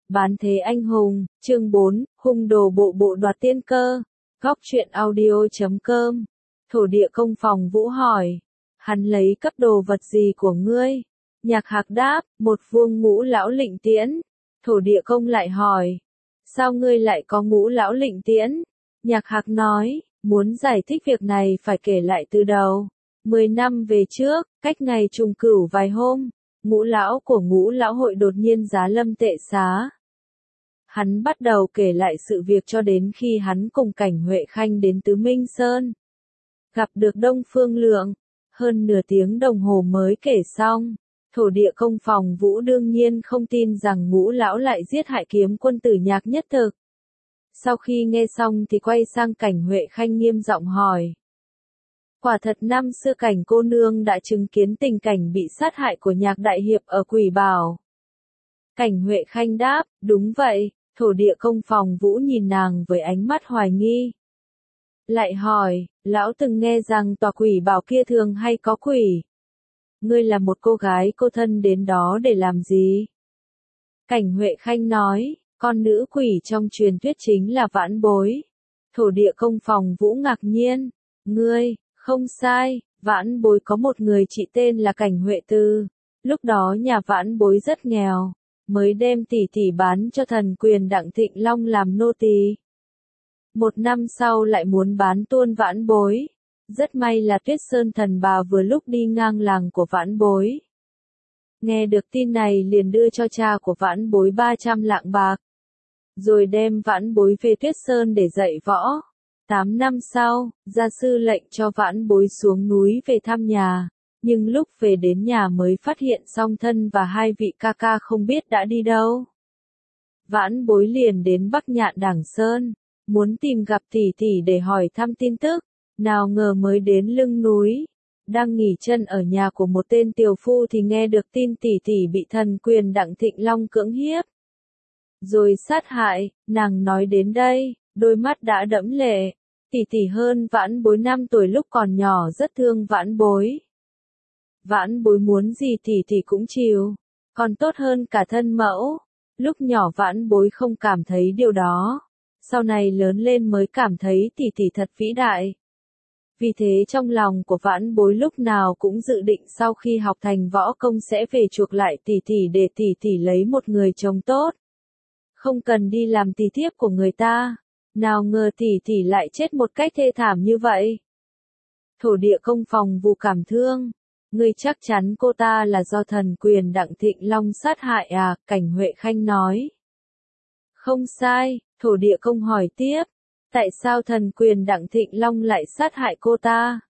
Bán thế anh hùng, chương 4, hung đồ bộ bộ đoạt tiên cơ. Góc truyện audio.com. Thổ địa công phòng Vũ hỏi. Hắn lấy cấp đồ vật gì của ngươi? Nhạc Hạc đáp, một vuông ngũ lão lịnh tiễn. Thổ địa công lại hỏi. Sao ngươi lại có ngũ lão lịnh tiễn? Nhạc Hạc nói, muốn giải thích việc này phải kể lại từ đầu. 10 năm về trước, cách ngày trùng cửu vài hôm, ngũ lão của ngũ lão hội đột nhiên giá lâm tệ xá. Hắn bắt đầu kể lại sự việc cho đến khi hắn cùng Cảnh Huệ Khanh đến Tứ Minh Sơn. Gặp được Đông Phương Lượng, hơn nửa tiếng đồng hồ mới kể xong. Thổ địa công phòng Vũ đương nhiên không tin rằng ngũ lão lại giết hại kiếm quân tử Nhạc Nhất Thực. Sau khi nghe xong thì quay sang Cảnh Huệ Khanh nghiêm giọng hỏi. Quả thật năm xưa Cảnh cô nương đã chứng kiến tình cảnh bị sát hại của Nhạc đại hiệp ở Quỷ Bảo. Cảnh Huệ Khanh đáp, đúng vậy. Thổ địa công phòng Vũ nhìn nàng với ánh mắt hoài nghi. Lại hỏi, lão từng nghe rằng tòa Quỷ Bảo kia thường hay có quỷ. Ngươi là một cô gái cô thân đến đó để làm gì? Cảnh Huệ Khanh nói, con nữ quỷ trong truyền thuyết chính là Vãn Bối. Thổ địa công phòng Vũ ngạc nhiên, ngươi, không sai, Vãn Bối có một người chị tên là Cảnh Huệ Tư. Lúc đó nhà Vãn Bối rất nghèo, mới đem tỷ tỷ bán cho thần quyền Đặng Thịnh Long làm nô tỳ. Một năm sau lại muốn bán tuôn Vãn Bối. Rất may là Tuyết Sơn thần bà vừa lúc đi ngang làng của Vãn Bối. Nghe được tin này liền đưa cho cha của Vãn Bối 300 lạng bạc. Rồi đem Vãn Bối về Tuyết Sơn để dạy võ. 8 năm sau, gia sư lệnh cho Vãn Bối xuống núi về thăm nhà. Nhưng lúc về đến nhà mới phát hiện song thân và hai vị ca ca không biết đã đi đâu. Vãn Bối liền đến Bắc Nhạn Đảng Sơn, muốn tìm gặp tỷ tỷ để hỏi thăm tin tức, nào ngờ mới đến lưng núi. Đang nghỉ chân ở nhà của một tên tiều phu thì nghe được tin tỷ tỷ bị thần quyền Đặng Thịnh Long cưỡng hiếp. Rồi sát hại, nàng nói đến đây, đôi mắt đã đẫm lệ. Tỷ tỷ hơn Vãn Bối 5 tuổi lúc còn nhỏ rất thương Vãn Bối. Vãn Bối muốn gì tỷ tỷ cũng chiều, còn tốt hơn cả thân mẫu. Lúc nhỏ Vãn Bối không cảm thấy điều đó, sau này lớn lên mới cảm thấy tỷ tỷ thật vĩ đại. Vì thế trong lòng của Vãn Bối lúc nào cũng dự định sau khi học thành võ công sẽ về chuộc lại tỷ tỷ để tỷ tỷ lấy một người chồng tốt. Không cần đi làm tỳ thiếp của người ta, nào ngờ tỷ tỷ lại chết một cách thê thảm như vậy. Thổ địa công phòng Vũ cảm thương. Ngươi chắc chắn cô ta là do thần quyền Đặng Thịnh Long sát hại à? Cảnh Huệ Khanh nói. Không sai, thổ địa công hỏi tiếp. Tại sao thần quyền Đặng Thịnh Long lại sát hại cô ta?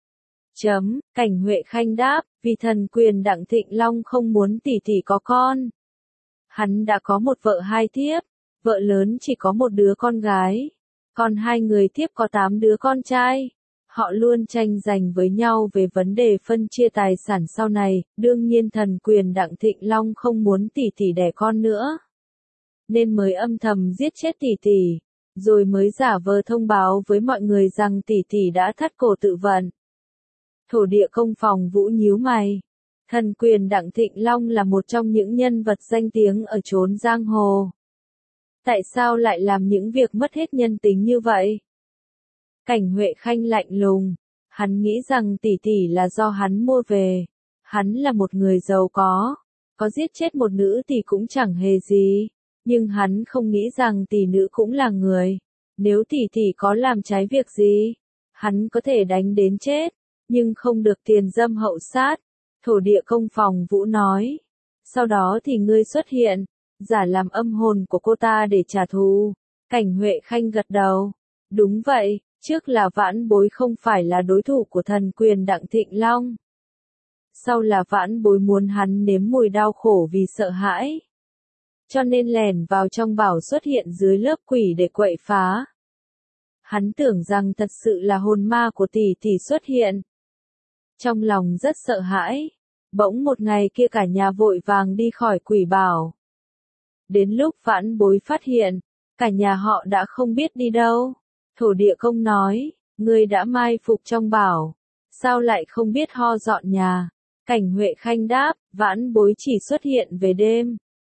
Cảnh Huệ Khanh đáp, vì thần quyền Đặng Thịnh Long không muốn tỷ tỷ có con. Hắn đã có một vợ hai thiếp, vợ lớn chỉ có một đứa con gái, còn hai người thiếp có 8 đứa con trai. Họ luôn tranh giành với nhau về vấn đề phân chia tài sản sau này, đương nhiên thần quyền Đặng Thịnh Long không muốn tỷ tỷ đẻ con nữa. Nên mới âm thầm giết chết tỷ tỷ, rồi mới giả vờ thông báo với mọi người rằng tỷ tỷ đã thắt cổ tự vận. Thổ địa công phòng Vũ nhíu mày. Thần quyền Đặng Thịnh Long là một trong những nhân vật danh tiếng ở chốn giang hồ. Tại sao lại làm những việc mất hết nhân tính như vậy? Cảnh Huệ Khanh lạnh lùng, hắn nghĩ rằng tỷ tỷ là do hắn mua về. Hắn là một người giàu có giết chết một nữ thì cũng chẳng hề gì. Nhưng hắn không nghĩ rằng tỷ nữ cũng là người. Nếu tỷ tỷ có làm trái việc gì, hắn có thể đánh đến chết, nhưng không được tiền dâm hậu sát. Thổ địa công phòng Vũ nói. Sau đó thì ngươi xuất hiện, giả làm âm hồn của cô ta để trả thù. Cảnh Huệ Khanh gật đầu. Đúng vậy. Trước là Vãn Bối không phải là đối thủ của thần quyền Đặng Thịnh Long. Sau là Vãn Bối muốn hắn nếm mùi đau khổ vì sợ hãi. Cho nên lẻn vào trong bảo xuất hiện dưới lớp quỷ để quậy phá. Hắn tưởng rằng thật sự là hồn ma của tỷ tỷ xuất hiện. Trong lòng rất sợ hãi. Bỗng một ngày kia cả nhà vội vàng đi khỏi Quỷ Bảo. Đến lúc Vãn Bối phát hiện, cả nhà họ đã không biết đi đâu. Thổ địa công nói, ngươi đã mai phục trong bảo, sao lại không biết ho dọn nhà? Cảnh Huệ Khanh đáp, Vãn Bối chỉ xuất hiện về đêm,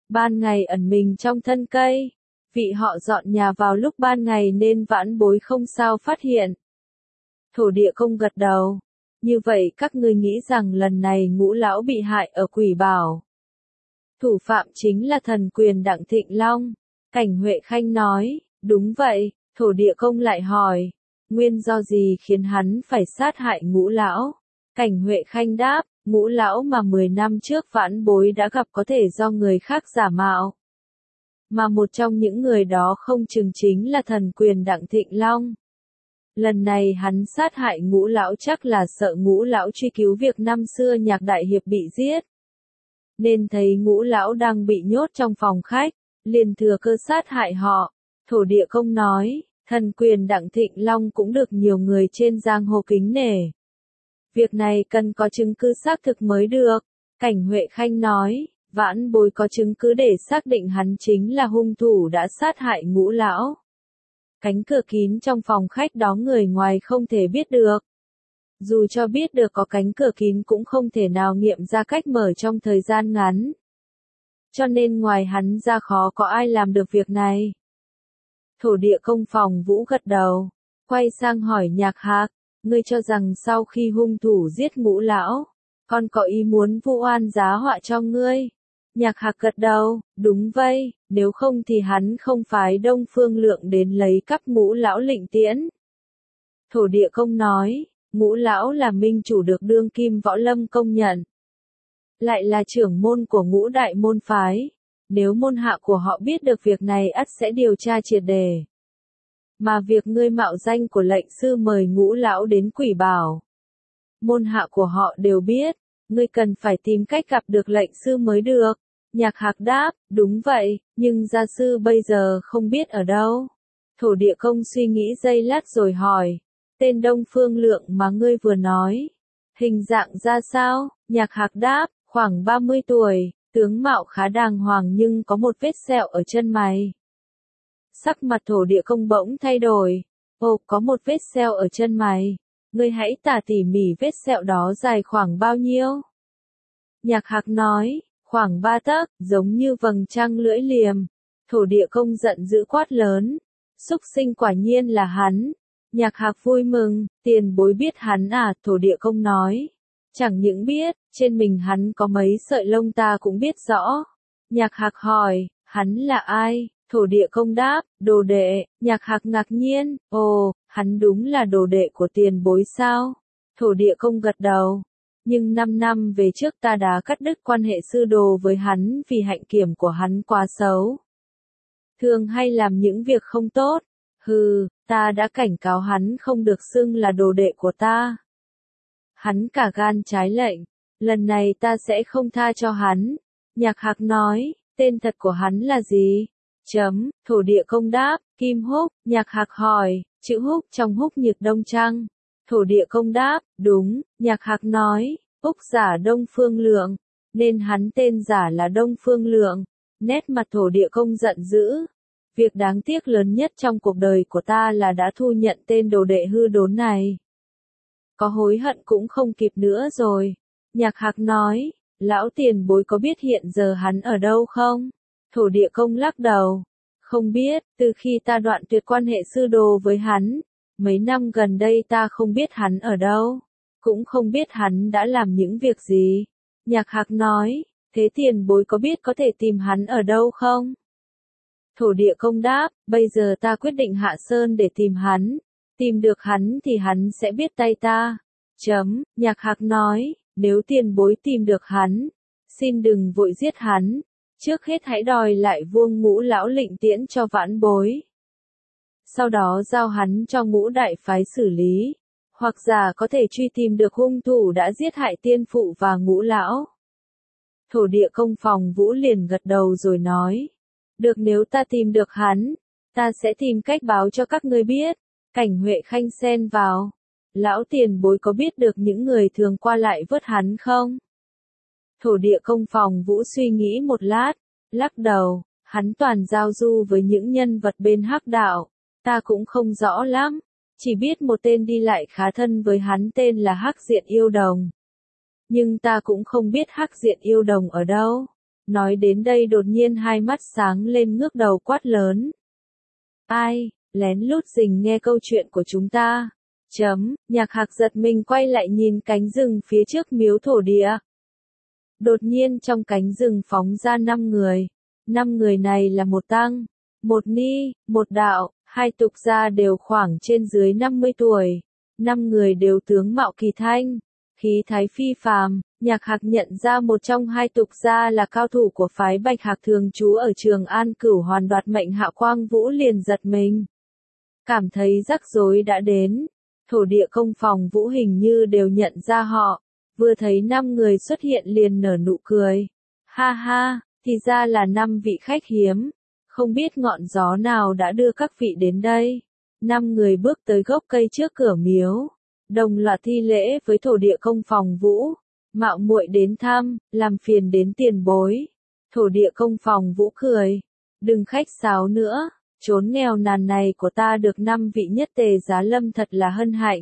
ban ngày ẩn mình trong thân cây. Vị họ dọn nhà vào lúc ban ngày nên vãn bối không sao phát hiện. Thổ địa công gật đầu. Như vậy các ngươi nghĩ rằng lần này Ngũ lão bị hại ở Quỷ Bảo. Thủ phạm chính là thần quyền Đặng Thịnh Long. Cảnh Huệ Khanh nói, đúng vậy. Thổ địa công lại hỏi, nguyên do gì khiến hắn phải sát hại Ngũ lão? Cảnh Huệ Khanh đáp, Ngũ lão mà 10 năm trước vãn bối đã gặp có thể do người khác giả mạo. Mà một trong những người đó không chừng chính là thần quyền Đặng Thịnh Long. Lần này hắn sát hại Ngũ lão chắc là sợ Ngũ lão truy cứu việc năm xưa Nhạc đại hiệp bị giết. Nên thấy Ngũ lão đang bị nhốt trong phòng khách, liền thừa cơ sát hại họ. Thổ địa công nói, thần quyền Đặng Thịnh Long cũng được nhiều người trên giang hồ kính nể. Việc này cần có chứng cứ xác thực mới được. Cảnh Huệ Khanh nói, vãn bối có chứng cứ để xác định hắn chính là hung thủ đã sát hại Ngũ lão. Cánh cửa kín trong phòng khách đó người ngoài không thể biết được. Dù cho biết được có cánh cửa kín cũng không thể nào nghiệm ra cách mở trong thời gian ngắn. Cho nên ngoài hắn ra khó có ai làm được việc này. Thổ địa công phòng Vũ gật đầu, quay sang hỏi Nhạc Hạc, ngươi cho rằng sau khi hung thủ giết Ngũ lão, con có ý muốn vu oan giá họa cho ngươi? Nhạc Hạc gật đầu, đúng vậy, nếu không thì hắn không phái Đông Phương Lượng đến lấy cắp Ngũ lão lệnh tiễn. Thổ địa công nói, Ngũ lão là minh chủ được đương kim võ lâm công nhận. Lại là trưởng môn của Ngũ đại môn phái. Nếu môn hạ của họ biết được việc này ắt sẽ điều tra triệt đề. Mà việc ngươi mạo danh của lệnh sư mời Ngũ lão đến Quỷ Bảo, môn hạ của họ đều biết, ngươi cần phải tìm cách gặp được lệnh sư mới được. Nhạc Hạc đáp, đúng vậy, nhưng gia sư bây giờ không biết ở đâu. Thổ địa công suy nghĩ giây lát rồi hỏi, tên Đông Phương Lượng mà ngươi vừa nói, hình dạng ra sao? Nhạc Hạc đáp, khoảng 30 tuổi, tướng mạo khá đàng hoàng nhưng có một vết sẹo ở chân mày. Sắc mặt thổ địa công bỗng thay đổi, ồ, có một vết sẹo ở chân mày, ngươi hãy tả tỉ mỉ vết sẹo đó dài khoảng bao nhiêu? Nhạc Hạc nói, khoảng 3 tấc, giống như vầng trăng lưỡi liềm. Thổ địa công giận dữ quát lớn, súc sinh quả nhiên là hắn. Nhạc Hạc vui mừng, tiền bối biết hắn à? Thổ địa công nói, chẳng những biết, trên mình hắn có mấy sợi lông ta cũng biết rõ. Nhạc Hạc hỏi, hắn là ai? Thổ địa công đáp, đồ đệ. Nhạc Hạc ngạc nhiên, ồ, hắn đúng là đồ đệ của tiền bối sao? Thổ địa công gật đầu. Nhưng 5 năm về trước ta đã cắt đứt quan hệ sư đồ với hắn vì hạnh kiểm của hắn quá xấu. Thường hay làm những việc không tốt. Hừ, ta đã cảnh cáo hắn không được xưng là đồ đệ của ta. Hắn cả gan trái lệnh, lần này ta sẽ không tha cho hắn. Nhạc Hạc nói, tên thật của hắn là gì? Thổ địa công đáp, Kim Húc. Nhạc Hạc hỏi, chữ Húc trong Húc Nhược Đông Trăng. Thổ địa công đáp, đúng. Nhạc Hạc nói, Húc giả Đông Phương Lượng, nên hắn tên giả là Đông Phương Lượng. Nét mặt thổ địa công giận dữ. Việc đáng tiếc lớn nhất trong cuộc đời của ta là đã thu nhận tên đồ đệ hư đốn này. Có hối hận cũng không kịp nữa rồi. Nhạc Hạc nói, lão tiền bối có biết hiện giờ hắn ở đâu không? Thổ địa công lắc đầu. Không biết, từ khi ta đoạn tuyệt quan hệ sư đồ với hắn, mấy năm gần đây ta không biết hắn ở đâu, cũng không biết hắn đã làm những việc gì. Nhạc Hạc nói, thế tiền bối có biết có thể tìm hắn ở đâu không? Thổ địa công đáp, bây giờ ta quyết định hạ sơn để tìm hắn. Tìm được hắn thì hắn sẽ biết tay ta. Nhạc Hạc nói, nếu tiền bối tìm được hắn, xin đừng vội giết hắn. Trước hết hãy đòi lại vuông Ngũ lão lệnh tiễn cho vãn bối. Sau đó giao hắn cho Ngũ đại phái xử lý. Hoặc giả có thể truy tìm được hung thủ đã giết hại tiên phụ và Ngũ lão. Thổ địa công phòng Vũ liền gật đầu rồi nói. Được, nếu ta tìm được hắn, ta sẽ tìm cách báo cho các ngươi biết. Cảnh Huệ Khanh xen vào. Lão tiền bối có biết được những người thường qua lại vớt hắn không? Thổ địa công phòng Vũ suy nghĩ một lát, lắc đầu, hắn toàn giao du với những nhân vật bên hắc đạo, ta cũng không rõ lắm, chỉ biết một tên đi lại khá thân với hắn tên là Hắc Diện Yêu Đồng. Nhưng ta cũng không biết Hắc Diện Yêu Đồng ở đâu. Nói đến đây đột nhiên hai mắt sáng lên ngước đầu quát lớn. Ai, lén lút rình nghe câu chuyện của chúng ta. Nhạc Hạc giật mình quay lại nhìn cánh rừng phía trước miếu thổ địa. Đột nhiên trong cánh rừng phóng ra 5 người. 5 người này là một tăng, một ni, một đạo, 2 tục gia đều khoảng trên dưới 50 tuổi. 5 người đều tướng mạo kỳ thanh, khí thái phi phàm. Nhạc Hạc nhận ra một trong 2 tục gia là cao thủ của phái Bạch Hạc thường trú ở Trường An Cửu Hoàn đoạt mệnh Hạ Quang Vũ liền giật mình. Cảm thấy rắc rối đã đến. Thổ địa công phòng Vũ hình như đều nhận ra họ. Vừa thấy 5 người xuất hiện liền nở nụ cười. Ha ha, thì ra là 5 vị khách hiếm. Không biết ngọn gió nào đã đưa các vị đến đây. 5 người bước tới gốc cây trước cửa miếu. Đồng loạt thi lễ với thổ địa công phòng Vũ. Mạo muội đến thăm, làm phiền đến tiền bối. Thổ địa công phòng Vũ cười. Đừng khách sáo nữa. Chốn nghèo nàn này của ta được 5 vị nhất tề giá lâm thật là hân hạnh.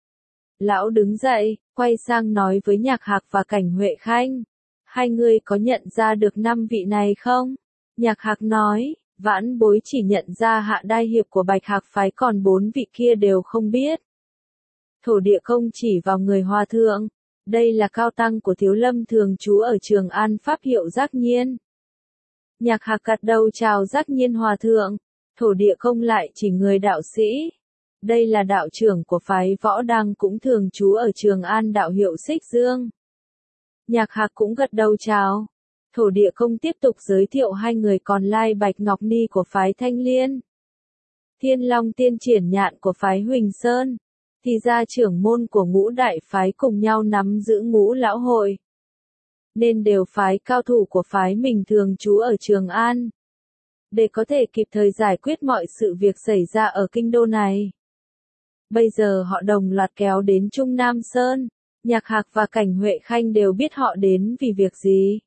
Lão đứng dậy, quay sang nói với Nhạc Hạc và Cảnh Huệ Khanh. 2 người có nhận ra được 5 vị này không? Nhạc Hạc nói, vãn bối chỉ nhận ra Hạ Đai Hiệp của Bạch Hạc phái, còn 4 vị kia đều không biết. Thổ địa công chỉ vào người hòa thượng. Đây là cao tăng của Thiếu Lâm thường trú ở Trường An Pháp hiệu Giác Nhiên. Nhạc Hạc gật đầu chào Giác Nhiên hòa thượng. Thổ địa công lại chỉ người đạo sĩ. Đây là đạo trưởng của phái Võ Đăng cũng thường trú ở Trường An đạo hiệu Xích Dương. Nhạc Hạc cũng gật đầu chào. Thổ địa công tiếp tục giới thiệu 2 người còn lai Bạch Ngọc Ni của phái Thanh Liên. Thiên Long Tiên Triển Nhạn của phái Huỳnh Sơn. Thì ra trưởng môn của Ngũ đại phái cùng nhau nắm giữ Ngũ lão hội. Nên đều phái cao thủ của phái mình thường trú ở Trường An. Để có thể kịp thời giải quyết mọi sự việc xảy ra ở kinh đô này. Bây giờ họ đồng loạt kéo đến Trung Nam Sơn. Nhạc Hạc và Cảnh Huệ Khanh đều biết họ đến vì việc gì.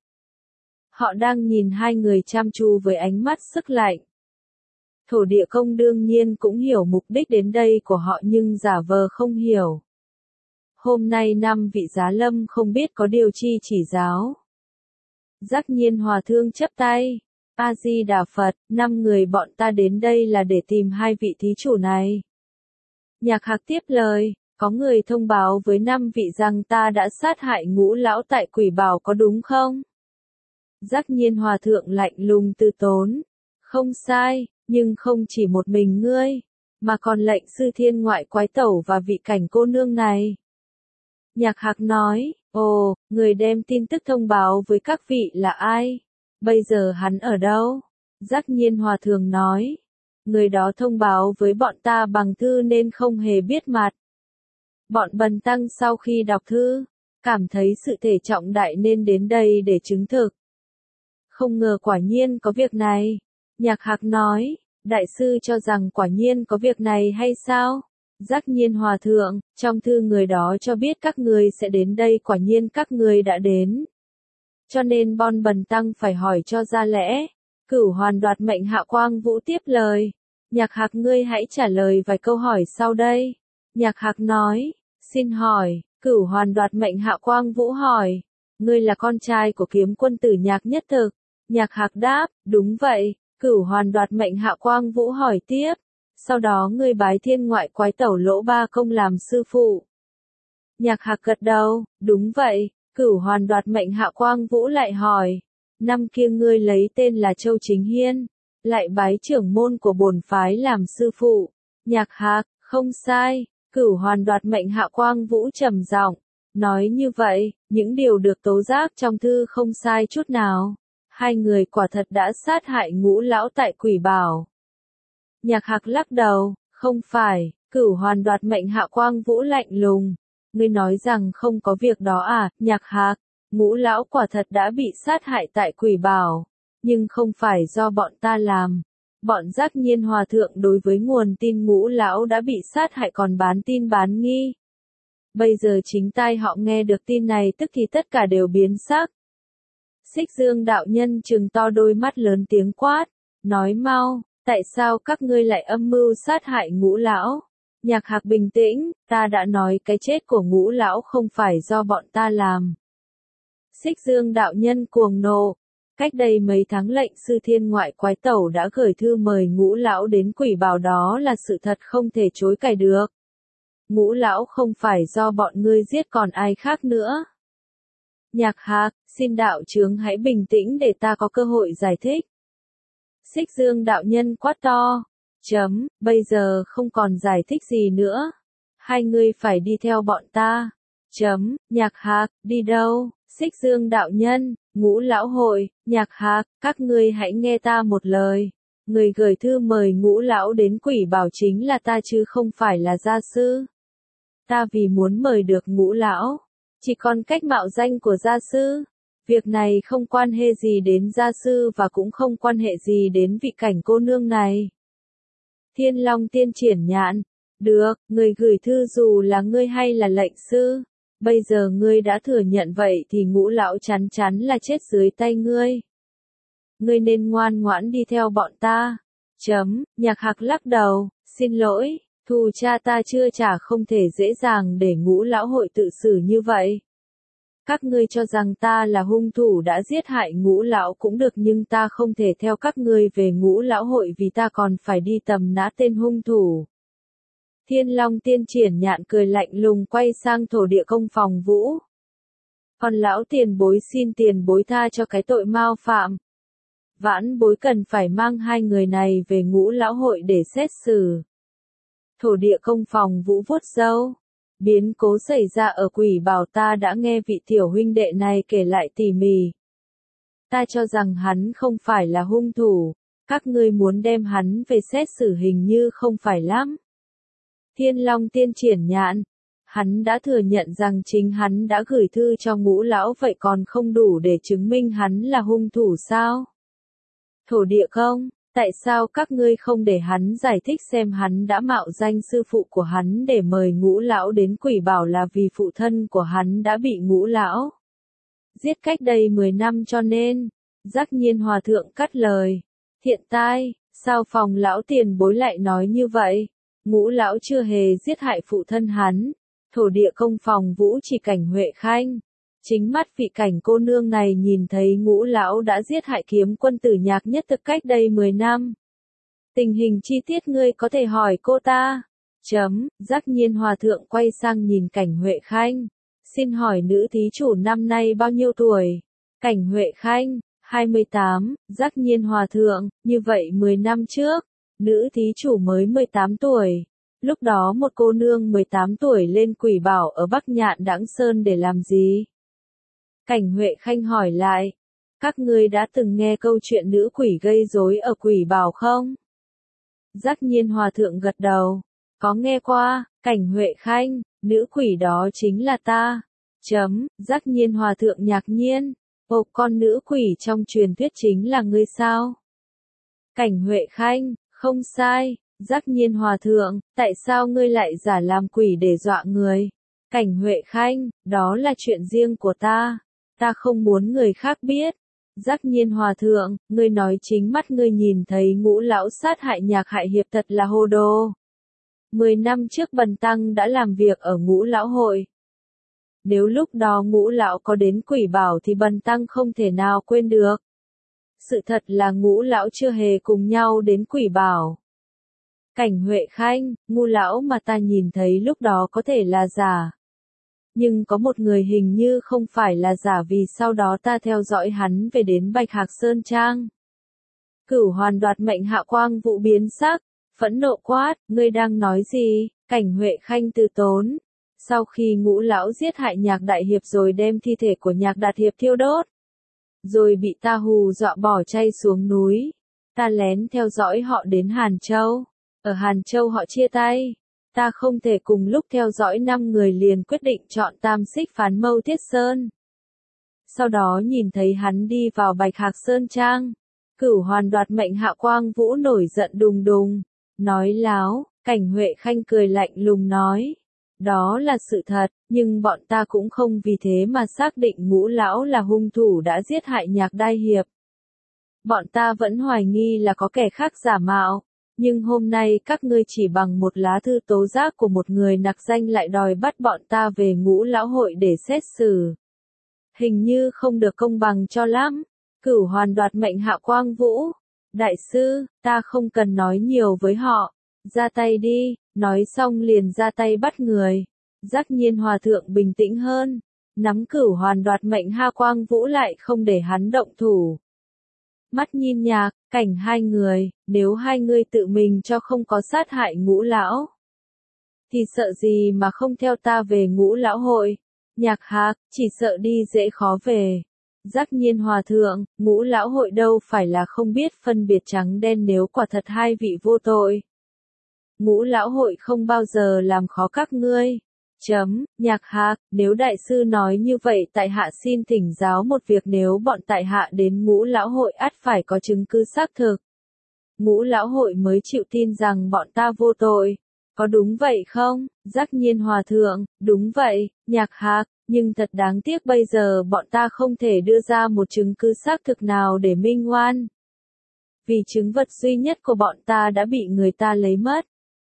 Họ đang nhìn 2 người chăm chú với ánh mắt sức lạnh. Thổ địa công đương nhiên cũng hiểu mục đích đến đây của họ nhưng giả vờ không hiểu. Hôm nay 5 vị giá lâm không biết có điều chi chỉ giáo. Giác Nhiên hòa thượng chắp tay. A-di-đà Phật, 5 người bọn ta đến đây là để tìm 2 vị thí chủ này. Nhạc Hạc tiếp lời, có người thông báo với 5 vị rằng ta đã sát hại Ngũ lão tại Quỷ Bảo có đúng không? Giác Nhiên hòa thượng lạnh lùng từ tốn. Không sai, nhưng không chỉ một mình ngươi, mà còn lệnh sư thiên ngoại quái tẩu và vị cảnh cô nương này. Nhạc Hạc nói, ồ, người đem tin tức thông báo với các vị là ai? Bây giờ hắn ở đâu? Giác Nhiên hòa thượng nói. Người đó thông báo với bọn ta bằng thư nên không hề biết mặt. Bọn bần tăng sau khi đọc thư, cảm thấy sự thể trọng đại nên đến đây để chứng thực. Không ngờ quả nhiên có việc này. Nhạc Hạc nói, đại sư cho rằng quả nhiên có việc này hay sao? Giác Nhiên hòa thượng, trong thư người đó cho biết các người sẽ đến đây, quả nhiên các người đã đến. Cho nên bon bần tăng phải hỏi cho ra lẽ. Cửu Hoàn đoạt mệnh Hạ Quang Vũ tiếp lời. Nhạc Hạc ngươi hãy trả lời vài câu hỏi sau đây. Nhạc Hạc nói, xin hỏi, Cửu Hoàn đoạt mệnh Hạ Quang Vũ hỏi. Ngươi là con trai của kiếm quân tử Nhạc Nhất Thực. Nhạc Hạc đáp, đúng vậy. Cửu Hoàn đoạt mệnh Hạ Quang Vũ hỏi tiếp. Sau đó ngươi bái thiên ngoại quái tẩu Lỗ Ba Công làm sư phụ. Nhạc Hạc gật đầu, đúng vậy. Cửu Hoàn đoạt mệnh Hạ Quang Vũ lại hỏi. Năm kia ngươi lấy tên là Châu Chính Hiên, lại bái trưởng môn của bổn phái làm sư phụ. Nhạc Hạc, không sai. Cửu Hoàn đoạt mệnh Hạ Quang Vũ trầm giọng nói như vậy, những điều được tố giác trong thư không sai chút nào. 2 người quả thật đã sát hại Ngũ lão tại Quỷ Bảo. Nhạc Hạc lắc đầu, không phải. Cửu Hoàn đoạt mệnh Hạ Quang Vũ lạnh lùng. Ngươi nói rằng không có việc đó à? Nhạc Hạc, Ngũ lão quả thật đã bị sát hại tại Quỷ Bảo, nhưng không phải do bọn ta làm. Bọn Giác Nhiên hòa thượng đối với nguồn tin Ngũ lão đã bị sát hại còn bán tin bán nghi. Bây giờ chính tai họ nghe được tin này tức thì tất cả đều biến sắc. Xích Dương đạo nhân trừng to đôi mắt lớn tiếng quát, nói mau, tại sao các ngươi lại âm mưu sát hại Ngũ lão? Nhạc Hạc bình tĩnh, ta đã nói cái chết của Ngũ lão không phải do bọn ta làm. Xích Dương đạo nhân cuồng nộ, Cách đây mấy tháng lệnh sư thiên ngoại quái tẩu đã gửi thư mời Ngũ lão đến Quỷ Bảo, đó là sự thật không thể chối cãi được. Ngũ lão không phải do bọn ngươi giết còn ai khác nữa. Nhạc Hạc, xin đạo trưởng hãy bình tĩnh để ta có cơ hội giải thích. Xích Dương đạo nhân quát to. Bây giờ không còn giải thích gì nữa. Hai ngươi phải đi theo bọn ta. Nhạc Hạc, đi đâu? Xích Dương đạo nhân, Ngũ lão hội, Nhạc Hạc, các ngươi hãy nghe ta một lời. Người gửi thư mời Ngũ lão đến Quỷ Bảo chính là ta chứ không phải là gia sư. Ta vì muốn mời được Ngũ lão, chỉ còn cách mạo danh của gia sư. Việc này không quan hệ gì đến gia sư và cũng không quan hệ gì đến vị cảnh cô nương này. Thiên Long Tiên Triển Nhạn, được, người gửi thư dù là ngươi hay là lệnh sư. Bây giờ ngươi đã thừa nhận vậy thì Ngũ lão chắn chắn là chết dưới tay ngươi. Ngươi nên ngoan ngoãn đi theo bọn ta. Nhạc Hạc lắc đầu, xin lỗi, thù cha ta chưa trả không thể dễ dàng để Ngũ lão hội tự xử như vậy. Các ngươi cho rằng ta là hung thủ đã giết hại Ngũ lão cũng được, nhưng ta không thể theo các ngươi về Ngũ lão hội vì ta còn phải đi tầm nã tên hung thủ. Thiên Long Tiên Triển Nhạn cười lạnh lùng quay sang thổ địa công phòng Vũ. Còn lão tiền bối xin tiền bối tha cho cái tội mao phạm. Vãn bối cần phải mang hai người này về Ngũ lão hội để xét xử. Thổ địa công phòng Vũ vuốt râu. Biến cố xảy ra ở Quỷ Bảo ta đã nghe vị tiểu huynh đệ này kể lại tỉ mỉ. Ta cho rằng hắn không phải là hung thủ. Các ngươi muốn đem hắn về xét xử hình như không phải lắm. Thiên Long Tiên Triển Nhạn, hắn đã thừa nhận rằng chính hắn đã gửi thư cho Ngũ lão, vậy còn không đủ để chứng minh hắn là hung thủ sao? Thổ địa công, tại sao các ngươi không để hắn giải thích xem hắn đã mạo danh sư phụ của hắn để mời Ngũ lão đến Quỷ Bảo là vì phụ thân của hắn đã bị Ngũ lão giết cách đây 10 năm cho nên? Giác Nhiên Hòa thượng cắt lời. Thiện tai, sao phòng lão tiền bối lại nói như vậy? Ngũ lão chưa hề giết hại phụ thân hắn. Thổ địa công phòng Vũ chỉ cảnh Huệ Khanh. Chính mắt vị cảnh cô nương này nhìn thấy Ngũ lão đã giết hại kiếm quân tử Nhạc Nhất Thực cách đây 10 năm. Tình hình chi tiết ngươi có thể hỏi cô ta. Giác Nhiên Hòa thượng quay sang nhìn cảnh Huệ Khanh. Xin hỏi nữ thí chủ năm nay bao nhiêu tuổi? Cảnh Huệ Khanh, 28, Giác Nhiên Hòa thượng, như vậy 10 năm trước. Nữ thí chủ mới 18 tuổi. Lúc đó một cô nương 18 tuổi lên Quỷ Bảo ở Bắc Nhạn Đãng Sơn để làm gì? Cảnh Huệ Khanh hỏi lại. Các ngươi đã từng nghe câu chuyện nữ quỷ gây rối ở Quỷ Bảo không? Giác Nhiên Hòa thượng gật đầu. Có nghe qua. Cảnh Huệ Khanh, nữ quỷ đó chính là ta. Giác Nhiên Hòa thượng ngạc nhiên. Ồ, con nữ quỷ trong truyền thuyết chính là ngươi sao? Cảnh Huệ Khanh, không sai. Giác Nhiên Hòa thượng, tại sao ngươi lại giả làm quỷ để dọa người? Cảnh Huệ Khanh, đó là chuyện riêng của ta. Ta không muốn người khác biết. Giác Nhiên Hòa thượng, ngươi nói chính mắt ngươi nhìn thấy Ngũ lão sát hại Nhạc Hại Hiệp thật là hồ đồ. 10 năm trước Bần tăng đã làm việc ở Ngũ lão hội. Nếu lúc đó Ngũ lão có đến Quỷ Bảo thì Bần tăng không thể nào quên được. Sự thật là Ngũ lão chưa hề cùng nhau đến Quỷ Bảo. Cảnh Huệ Khanh, Ngũ lão mà ta nhìn thấy lúc đó có thể là giả. Nhưng có một người hình như không phải là giả vì sau đó ta theo dõi hắn về đến Bạch Hạc Sơn Trang. Cửu Hoàn đoạt mệnh Hạ Quang Vũ biến sắc, phẫn nộ quát, ngươi đang nói gì? Cảnh Huệ Khanh từ tốn. Sau khi Ngũ lão giết hại Nhạc Đại Hiệp rồi đem thi thể của Nhạc Đạt Hiệp thiêu đốt. Rồi bị ta hù dọa bỏ chay xuống núi. Ta lén theo dõi họ đến Hàn Châu. Ở Hàn Châu họ chia tay. Ta không thể cùng lúc theo dõi 5 người liền quyết định chọn Tam Xích Phán Mâu Thiết Sơn. Sau đó nhìn thấy hắn đi vào Bạch Hạc Sơn Trang. Cửu Hoàn đoạt mệnh Hạ Quang Vũ nổi giận đùng đùng. Nói láo, Cảnh Huệ Khanh cười lạnh lùng nói. Đó là sự thật, nhưng bọn ta cũng không vì thế mà xác định Ngũ lão là hung thủ đã giết hại Nhạc Đại Hiệp. Bọn ta vẫn hoài nghi là có kẻ khác giả mạo. Nhưng hôm nay các ngươi chỉ bằng một lá thư tố giác của một người nặc danh lại đòi bắt bọn ta về Ngũ lão hội để xét xử. Hình như không được công bằng cho lắm. Cửu hoàn đoạt mệnh Hạ Quang Vũ. Đại sư, ta không cần nói nhiều với họ. Ra tay đi, nói xong liền ra tay bắt người. Giác Nhiên Hòa Thượng bình tĩnh hơn. Nắm cửu hoàn đoạt mệnh Hạ Quang Vũ lại không để hắn động thủ. Mắt nhìn Nhạc, Cảnh hai người, nếu hai người tự mình cho không có sát hại Ngũ lão, thì sợ gì mà không theo ta về Ngũ lão hội. Nhạc Hạc, chỉ sợ đi dễ khó về. Giác Nhiên Hòa Thượng, Ngũ lão hội đâu phải là không biết phân biệt trắng đen nếu quả thật hai vị vô tội. Ngũ lão hội không bao giờ làm khó các ngươi. Nhạc Hạc, nếu đại sư nói như vậy tại hạ xin thỉnh giáo một việc, nếu bọn tại hạ đến Ngũ lão hội ắt phải có chứng cứ xác thực. Ngũ lão hội mới chịu tin rằng bọn ta vô tội. Có đúng vậy không? Giác Nhiên Hòa Thượng, đúng vậy, Nhạc Hạc, nhưng thật đáng tiếc bây giờ bọn ta không thể đưa ra một chứng cứ xác thực nào để minh oan. Vì chứng vật duy nhất của bọn ta đã bị người ta lấy mất.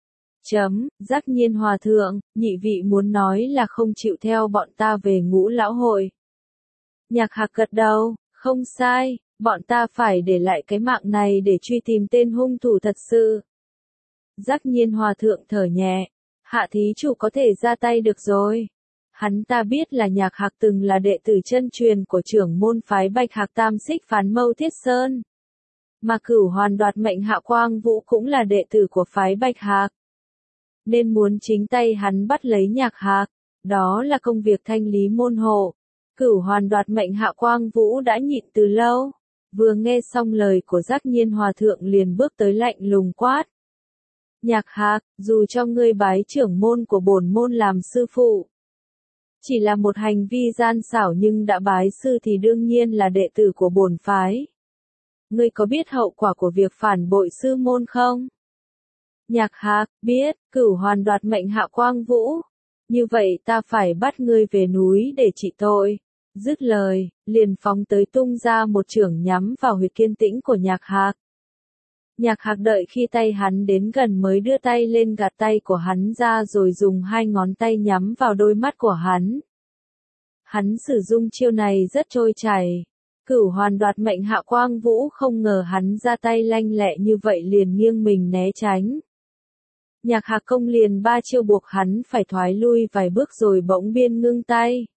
Giác Nhiên Hòa Thượng, nhị vị muốn nói là không chịu theo bọn ta về Ngũ lão hội. Nhạc Hạc gật đầu, không sai, bọn ta phải để lại cái mạng này để truy tìm tên hung thủ thật sự. Giác Nhiên Hòa Thượng thở nhẹ, Hạ thí chủ có thể ra tay được rồi. Hắn ta biết là Nhạc Hạc từng là đệ tử chân truyền của trưởng môn phái Bạch Hạc Tam Xích Phán Mâu Thiết Sơn. Mà cửu hoàn đoạt mệnh Hạ Quang Vũ cũng là đệ tử của phái Bạch Hạc. Nên muốn chính tay hắn bắt lấy Nhạc Hạc, đó là công việc thanh lý môn hộ. Cửu hoàn đoạt mệnh Hạ Quang Vũ đã nhịn từ lâu, vừa nghe xong lời của Giác Nhiên Hòa Thượng liền bước tới lạnh lùng quát. Nhạc Hạc, dù cho ngươi bái trưởng môn của bổn môn làm sư phụ, chỉ là một hành vi gian xảo, nhưng đã bái sư thì đương nhiên là đệ tử của bổn phái. Ngươi có biết hậu quả của việc phản bội sư môn không? Nhạc Hạc, biết. Cửu hoàn đoạt mệnh Hạ Quang Vũ. Như vậy ta phải bắt ngươi về núi để trị tội. Dứt lời, liền phóng tới tung ra một chưởng nhắm vào huyệt kiên tĩnh của Nhạc Hạc. Nhạc Hạc đợi khi tay hắn đến gần mới đưa tay lên gạt tay của hắn ra rồi dùng hai ngón tay nhắm vào đôi mắt của hắn. Hắn sử dụng chiêu này rất trôi chảy. Cửu hoàn đoạt mệnh Hạ Quang Vũ không ngờ hắn ra tay lanh lẹ như vậy, liền nghiêng mình né tránh. Nhạc Hạc công liền ba chiêu buộc hắn phải thoái lui vài bước rồi bỗng biên ngưng tay.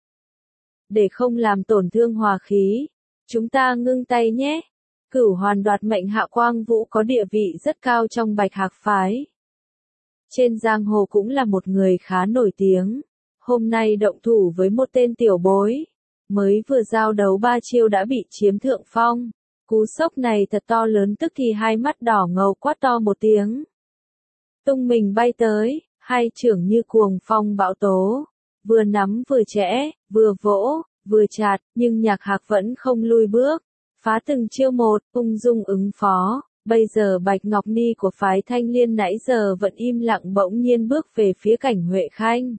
Để không làm tổn thương hòa khí, chúng ta ngưng tay nhé. Cửu hoàn đoạt mệnh Hạ Quang Vũ có địa vị rất cao trong Bạch Hạc phái. Trên giang hồ cũng là một người khá nổi tiếng. Hôm nay động thủ với một tên tiểu bối, mới vừa giao đấu ba chiêu đã bị chiếm thượng phong. Cú sốc này thật to lớn, tức thì hai mắt đỏ ngầu quát to một tiếng. Tung mình bay tới, hai chưởng như cuồng phong bão tố, vừa nắm vừa chẽ, vừa vỗ, vừa chạt, nhưng Nhạc Hạc vẫn không lui bước, phá từng chiêu một, ung dung ứng phó. Bây giờ Bạch Ngọc Ni của phái Thanh Liên nãy giờ vẫn im lặng bỗng nhiên bước về phía Cảnh Huệ Khanh.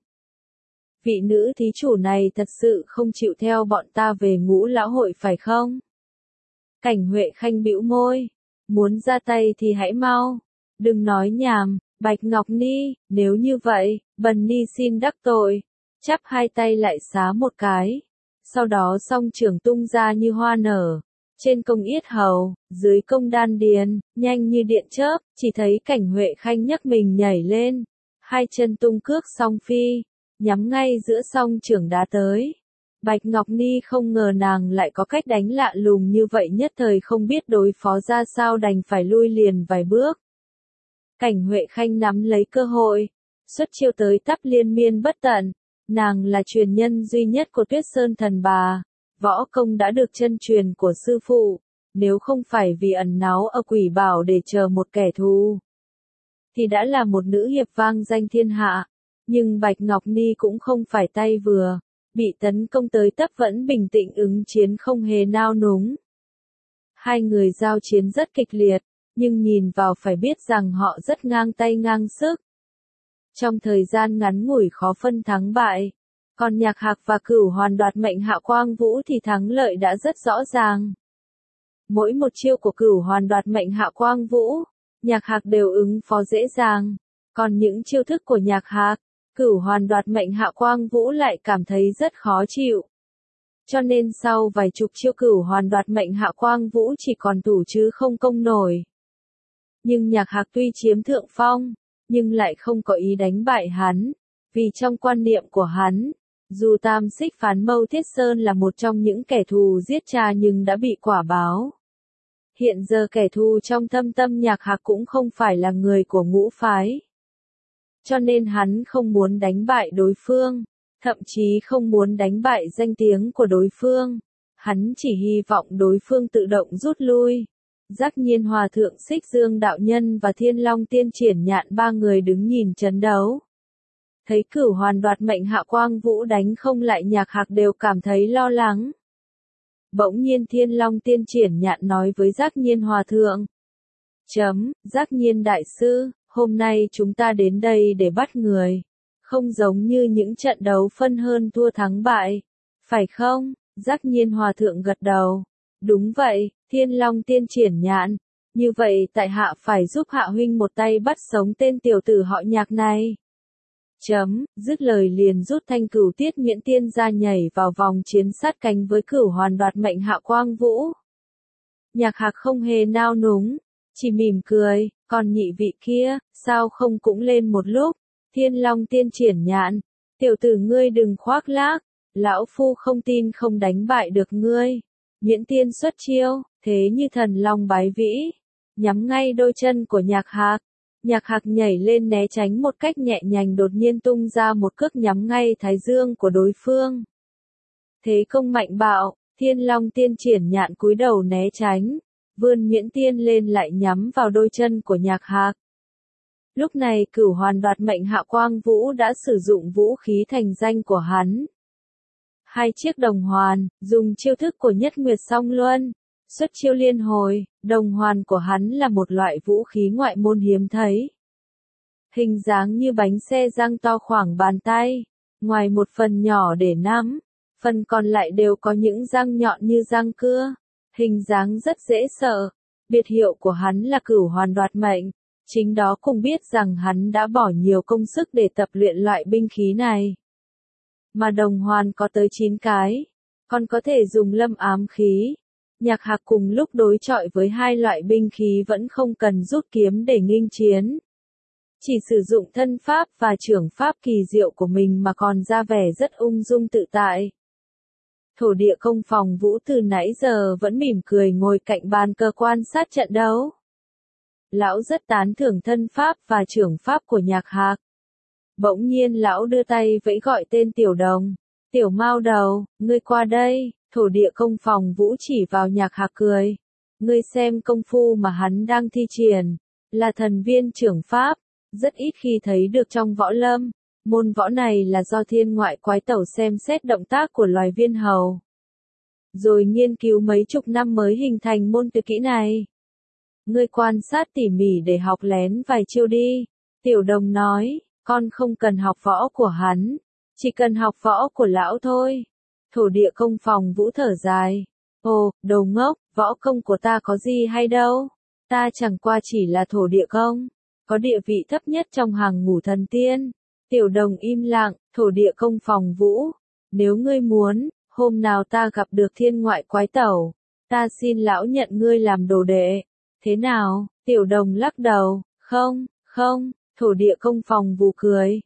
Vị nữ thí chủ này thật sự không chịu theo bọn ta về Ngũ lão hội phải không? Cảnh Huệ Khanh bĩu môi, muốn ra tay thì hãy mau, đừng nói nhảm. Bạch Ngọc Ni, nếu như vậy, Bần Ni xin đắc tội. Chắp hai tay lại xá một cái. Sau đó song trưởng tung ra như hoa nở. Trên công yết hầu, dưới công đan điền, nhanh như điện chớp, chỉ thấy Cảnh Huệ Khanh nhấc mình nhảy lên. Hai chân tung cước song phi, nhắm ngay giữa song trưởng đá tới. Bạch Ngọc Ni không ngờ nàng lại có cách đánh lạ lùng như vậy, nhất thời không biết đối phó ra sao, đành phải lui liền vài bước. Cảnh Huệ Khanh nắm lấy cơ hội, xuất chiêu tới tắp liên miên bất tận. Nàng là truyền nhân duy nhất của Tuyết Sơn thần bà, võ công đã được chân truyền của sư phụ, nếu không phải vì ẩn náu ở Quỷ Bảo để chờ một kẻ thù, thì đã là một nữ hiệp vang danh thiên hạ. Nhưng Bạch Ngọc Ni cũng không phải tay vừa, bị tấn công tới tấp vẫn bình tĩnh ứng chiến, không hề nao núng. Hai người giao chiến rất kịch liệt, nhưng nhìn vào phải biết rằng họ rất ngang tay ngang sức. Trong thời gian ngắn ngủi khó phân thắng bại, còn Nhạc Hạc và cửu hoàn đoạt mệnh Hạ Quang Vũ thì thắng lợi đã rất rõ ràng. Mỗi một chiêu của cửu hoàn đoạt mệnh Hạ Quang Vũ, Nhạc Hạc đều ứng phó dễ dàng, còn những chiêu thức của Nhạc Hạc, cửu hoàn đoạt mệnh Hạ Quang Vũ lại cảm thấy rất khó chịu. Cho nên sau vài chục chiêu Cửu Hoàn đoạt mệnh Hạ Quang Vũ chỉ còn thủ chứ không công nổi. Nhưng Nhạc Hạc tuy chiếm thượng phong, nhưng lại không có ý đánh bại hắn, vì trong quan niệm của hắn, dù Tam Xích Phán Mâu Thiết Sơn là một trong những kẻ thù giết cha nhưng đã bị quả báo. Hiện giờ kẻ thù trong thâm tâm Nhạc Hạc cũng không phải là người của ngũ phái. Cho nên hắn không muốn đánh bại đối phương, thậm chí không muốn đánh bại danh tiếng của đối phương. Hắn chỉ hy vọng đối phương tự động rút lui. Giác Nhiên Hòa Thượng, Xích Dương Đạo Nhân và Thiên Long Tiên Triển Nhạn ba người đứng nhìn chấn đấu. Thấy Cửu Hoàn đoạt mệnh Hạ Quang Vũ đánh không lại Nhạc Hạc đều cảm thấy lo lắng. Bỗng nhiên Thiên Long Tiên Triển Nhạn nói với Giác Nhiên Hòa Thượng. Giác Nhiên Đại Sư, hôm nay chúng ta đến đây để bắt người. Không giống như những trận đấu phân hơn thua thắng bại. Phải không? Giác Nhiên Hòa Thượng gật đầu. Đúng vậy, Thiên Long Tiên Triển Nhạn. Như vậy tại hạ phải giúp hạ huynh một tay bắt sống tên tiểu tử họ Nhạc này. Dứt lời liền rút thanh Cửu Tiết Miễn Tiên ra nhảy vào vòng chiến sát cánh với Cửu Hoàn đoạt mệnh Hạ Quang Vũ. Nhạc Hạc không hề nao núng, chỉ mỉm cười, còn nhị vị kia, sao không cũng lên một lúc? Thiên Long Tiên Triển Nhạn, tiểu tử ngươi đừng khoác lác, lão phu không tin không đánh bại được ngươi. Miễn Tiên xuất chiêu, thế như thần long bái vĩ, nhắm ngay đôi chân của Nhạc Hạc. Nhạc Hạc nhảy lên né tránh một cách nhẹ nhàng, đột nhiên tung ra một cước nhắm ngay thái dương của đối phương. Thế công mạnh bạo, Thiên Long Tiên Triển Nhạn cúi đầu né tránh, vươn Miễn Tiên lên lại nhắm vào đôi chân của Nhạc Hạc. Lúc này Cửu Hoàn đoạt mệnh Hạ Quang Vũ đã sử dụng vũ khí thành danh của hắn. Hai chiếc đồng hoàn, dùng chiêu thức của Nhất Nguyệt Song Luân. Xuất chiêu liên hồi, đồng hoàn của hắn là một loại vũ khí ngoại môn hiếm thấy. Hình dáng như bánh xe răng to khoảng bàn tay, ngoài một phần nhỏ để nắm, phần còn lại đều có những răng nhọn như răng cưa, hình dáng rất dễ sợ. Biệt hiệu của hắn là Cửu Hoàn đoạt mệnh, chính đó cũng biết rằng hắn đã bỏ nhiều công sức để tập luyện loại binh khí này. Mà đồng hoàn có tới 9 cái, còn có thể dùng lâm ám khí. Nhạc Hạc cùng lúc đối chọi với hai loại binh khí vẫn không cần rút kiếm để nghênh chiến. Chỉ sử dụng thân pháp và trưởng pháp kỳ diệu của mình mà còn ra vẻ rất ung dung tự tại. Thổ địa công phòng Vũ từ nãy giờ vẫn mỉm cười ngồi cạnh bàn cờ quan sát trận đấu. Lão rất tán thưởng thân pháp và trưởng pháp của Nhạc Hạc. Bỗng nhiên lão đưa tay vẫy gọi tên Tiểu Đồng. Tiểu Mao Đầu, ngươi qua đây. Thổ địa công phòng Vũ chỉ vào Nhạc Hạc cười. Ngươi xem công phu mà hắn đang thi triển, là thần viên trưởng pháp, rất ít khi thấy được trong võ lâm. Môn võ này là do thiên ngoại quái tẩu xem xét động tác của loài viên hầu, rồi nghiên cứu mấy chục năm mới hình thành môn tuyệt kỹ này. Ngươi quan sát tỉ mỉ để học lén vài chiêu đi. Tiểu Đồng nói, con không cần học võ của hắn, chỉ cần học võ của lão thôi. Thổ địa công phòng Vũ thở dài. Ồ, đồ ngốc, võ công của ta có gì hay đâu. Ta chẳng qua chỉ là thổ địa công, có địa vị thấp nhất trong hàng ngũ thần tiên. Tiểu Đồng im lặng, thổ địa công phòng Vũ. Nếu ngươi muốn, hôm nào ta gặp được thiên ngoại quái tẩu, ta xin lão nhận ngươi làm đồ đệ. Thế nào? Tiểu Đồng lắc đầu. Không, thổ địa công phòng Vũ cười.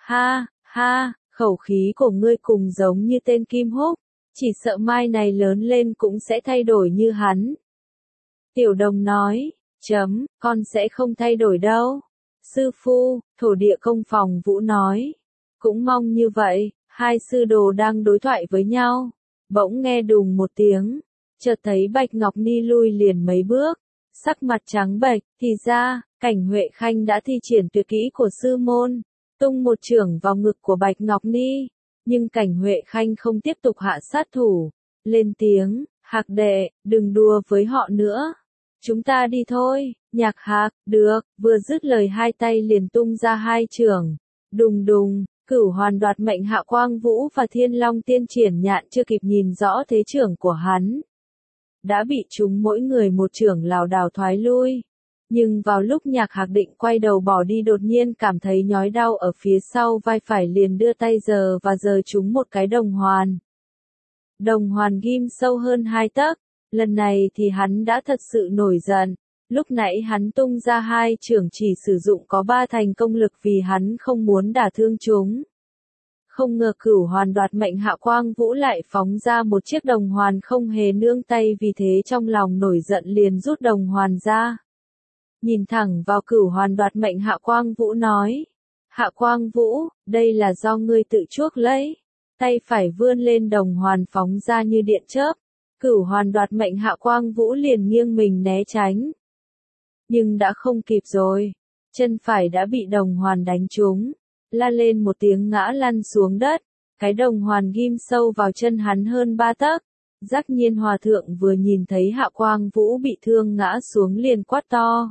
Ha. Khẩu khí của ngươi cùng giống như tên Kim Húc, chỉ sợ mai này lớn lên cũng sẽ thay đổi như hắn. Tiểu Đồng nói, con sẽ không thay đổi đâu. Sư phụ, thổ địa công phòng Vũ nói, cũng mong như vậy. Hai sư đồ đang đối thoại với nhau, bỗng nghe đùng một tiếng, chợt thấy Bạch Ngọc Ni lui liền mấy bước, sắc mặt trắng bệch. Thì ra, Cảnh Huệ Khanh đã thi triển tuyệt kỹ của sư môn, tung một chưởng vào ngực của Bạch Ngọc Ni, nhưng Cảnh Huệ Khanh không tiếp tục hạ sát thủ, lên tiếng, Hạc đệ, đừng đùa với họ nữa. Chúng ta đi thôi. Nhạc Hạc, được, vừa dứt lời hai tay liền tung ra hai chưởng, đùng, Cửu Hoàn đoạt mệnh Hạ Quang Vũ và Thiên Long Tiên Triển Nhạn chưa kịp nhìn rõ thế chưởng của hắn, đã bị chúng mỗi người một chưởng lảo đảo thoái lui. Nhưng vào lúc Nhạc Hạc định quay đầu bỏ đi đột nhiên cảm thấy nhói đau ở phía sau vai phải, liền đưa tay giơ và giơ chúng một cái đồng hoàn. Đồng hoàn ghim sâu hơn 2 tấc. Lần này thì hắn đã thật sự nổi giận. Lúc nãy hắn tung ra 2 chưởng chỉ sử dụng có 3 thành công lực vì hắn không muốn đả thương chúng. Không ngờ Cửu Hoàn đoạt mệnh Hạ Quang Vũ lại phóng ra một chiếc đồng hoàn không hề nương tay, vì thế trong lòng nổi giận liền rút đồng hoàn ra. Nhìn thẳng vào Cửu Hoàn đoạt mệnh Hạ Quang Vũ nói. Hạ Quang Vũ, đây là do ngươi tự chuốc lấy. Tay phải vươn lên đồng hoàn phóng ra như điện chớp. Cửu Hoàn đoạt mệnh Hạ Quang Vũ liền nghiêng mình né tránh. Nhưng đã không kịp rồi. Chân phải đã bị đồng hoàn đánh trúng. La lên một tiếng ngã lăn xuống đất. Cái đồng hoàn ghim sâu vào chân hắn hơn 3 tấc. Giác Nhiên Hòa Thượng vừa nhìn thấy Hạ Quang Vũ bị thương ngã xuống liền quát to.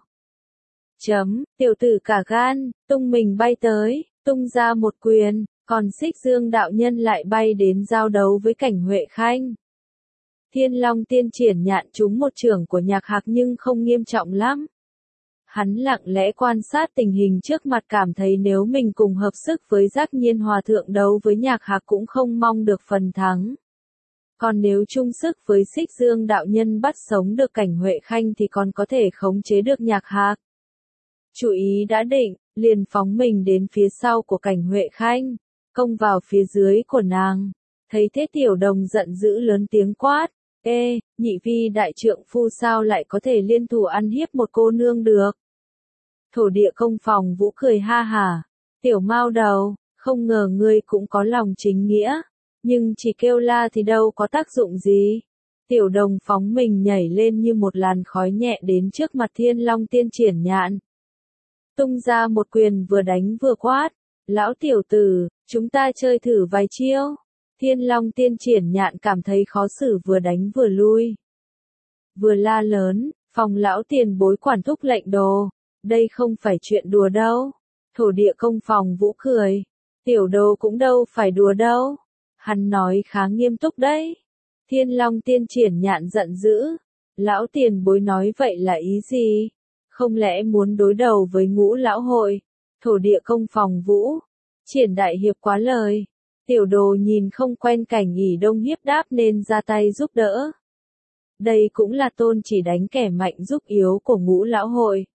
Tiểu tử cả gan, tung mình bay tới, tung ra một quyền, còn Xích Dương đạo nhân lại bay đến giao đấu với Cảnh Huệ Khanh. Thiên Long Tiên Triển nhạn trúng một chưởng của Nhạc Hạc nhưng không nghiêm trọng lắm. Hắn lặng lẽ quan sát tình hình trước mặt, cảm thấy nếu mình cùng hợp sức với Giác Nhiên Hòa Thượng đấu với Nhạc Hạc cũng không mong được phần thắng. Còn nếu chung sức với Xích Dương đạo nhân bắt sống được Cảnh Huệ Khanh thì còn có thể khống chế được Nhạc Hạc. Chủ ý đã định, liền phóng mình đến phía sau của Cảnh Huệ Khanh, công vào phía dưới của nàng. Thấy thế Tiểu Đồng giận dữ lớn tiếng quát. Ê, nhị vi đại trượng phu sao lại có thể liên thủ ăn hiếp một cô nương được? Thổ địa công phòng Vũ cười ha hả. Tiểu mao đầu, không ngờ ngươi cũng có lòng chính nghĩa. Nhưng chỉ kêu la thì đâu có tác dụng gì. Tiểu Đồng phóng mình nhảy lên như một làn khói nhẹ đến trước mặt Thiên Long Tiên Triển nhạn. Tung ra một quyền vừa đánh vừa quát. Lão tiểu tử, chúng ta chơi thử vài chiêu. Thiên Long Tiên Triển nhạn cảm thấy khó xử, vừa đánh vừa lui. Vừa la lớn, phòng lão tiền bối quản thúc lệnh đồ. Đây không phải chuyện đùa đâu. Thổ địa công phòng Vũ cười. Tiểu đồ cũng đâu phải đùa đâu. Hắn nói khá nghiêm túc đấy. Thiên Long Tiên Triển nhạn giận dữ. Lão tiền bối nói vậy là ý gì? Không lẽ muốn đối đầu với Ngũ lão hội? Thổ địa công phòng Vũ. Triển đại hiệp quá lời. Tiểu đồ nhìn không quen cảnh ỷ đông hiếp đáp nên ra tay giúp đỡ. Đây cũng là tôn chỉ đánh kẻ mạnh giúp yếu của Ngũ lão hội.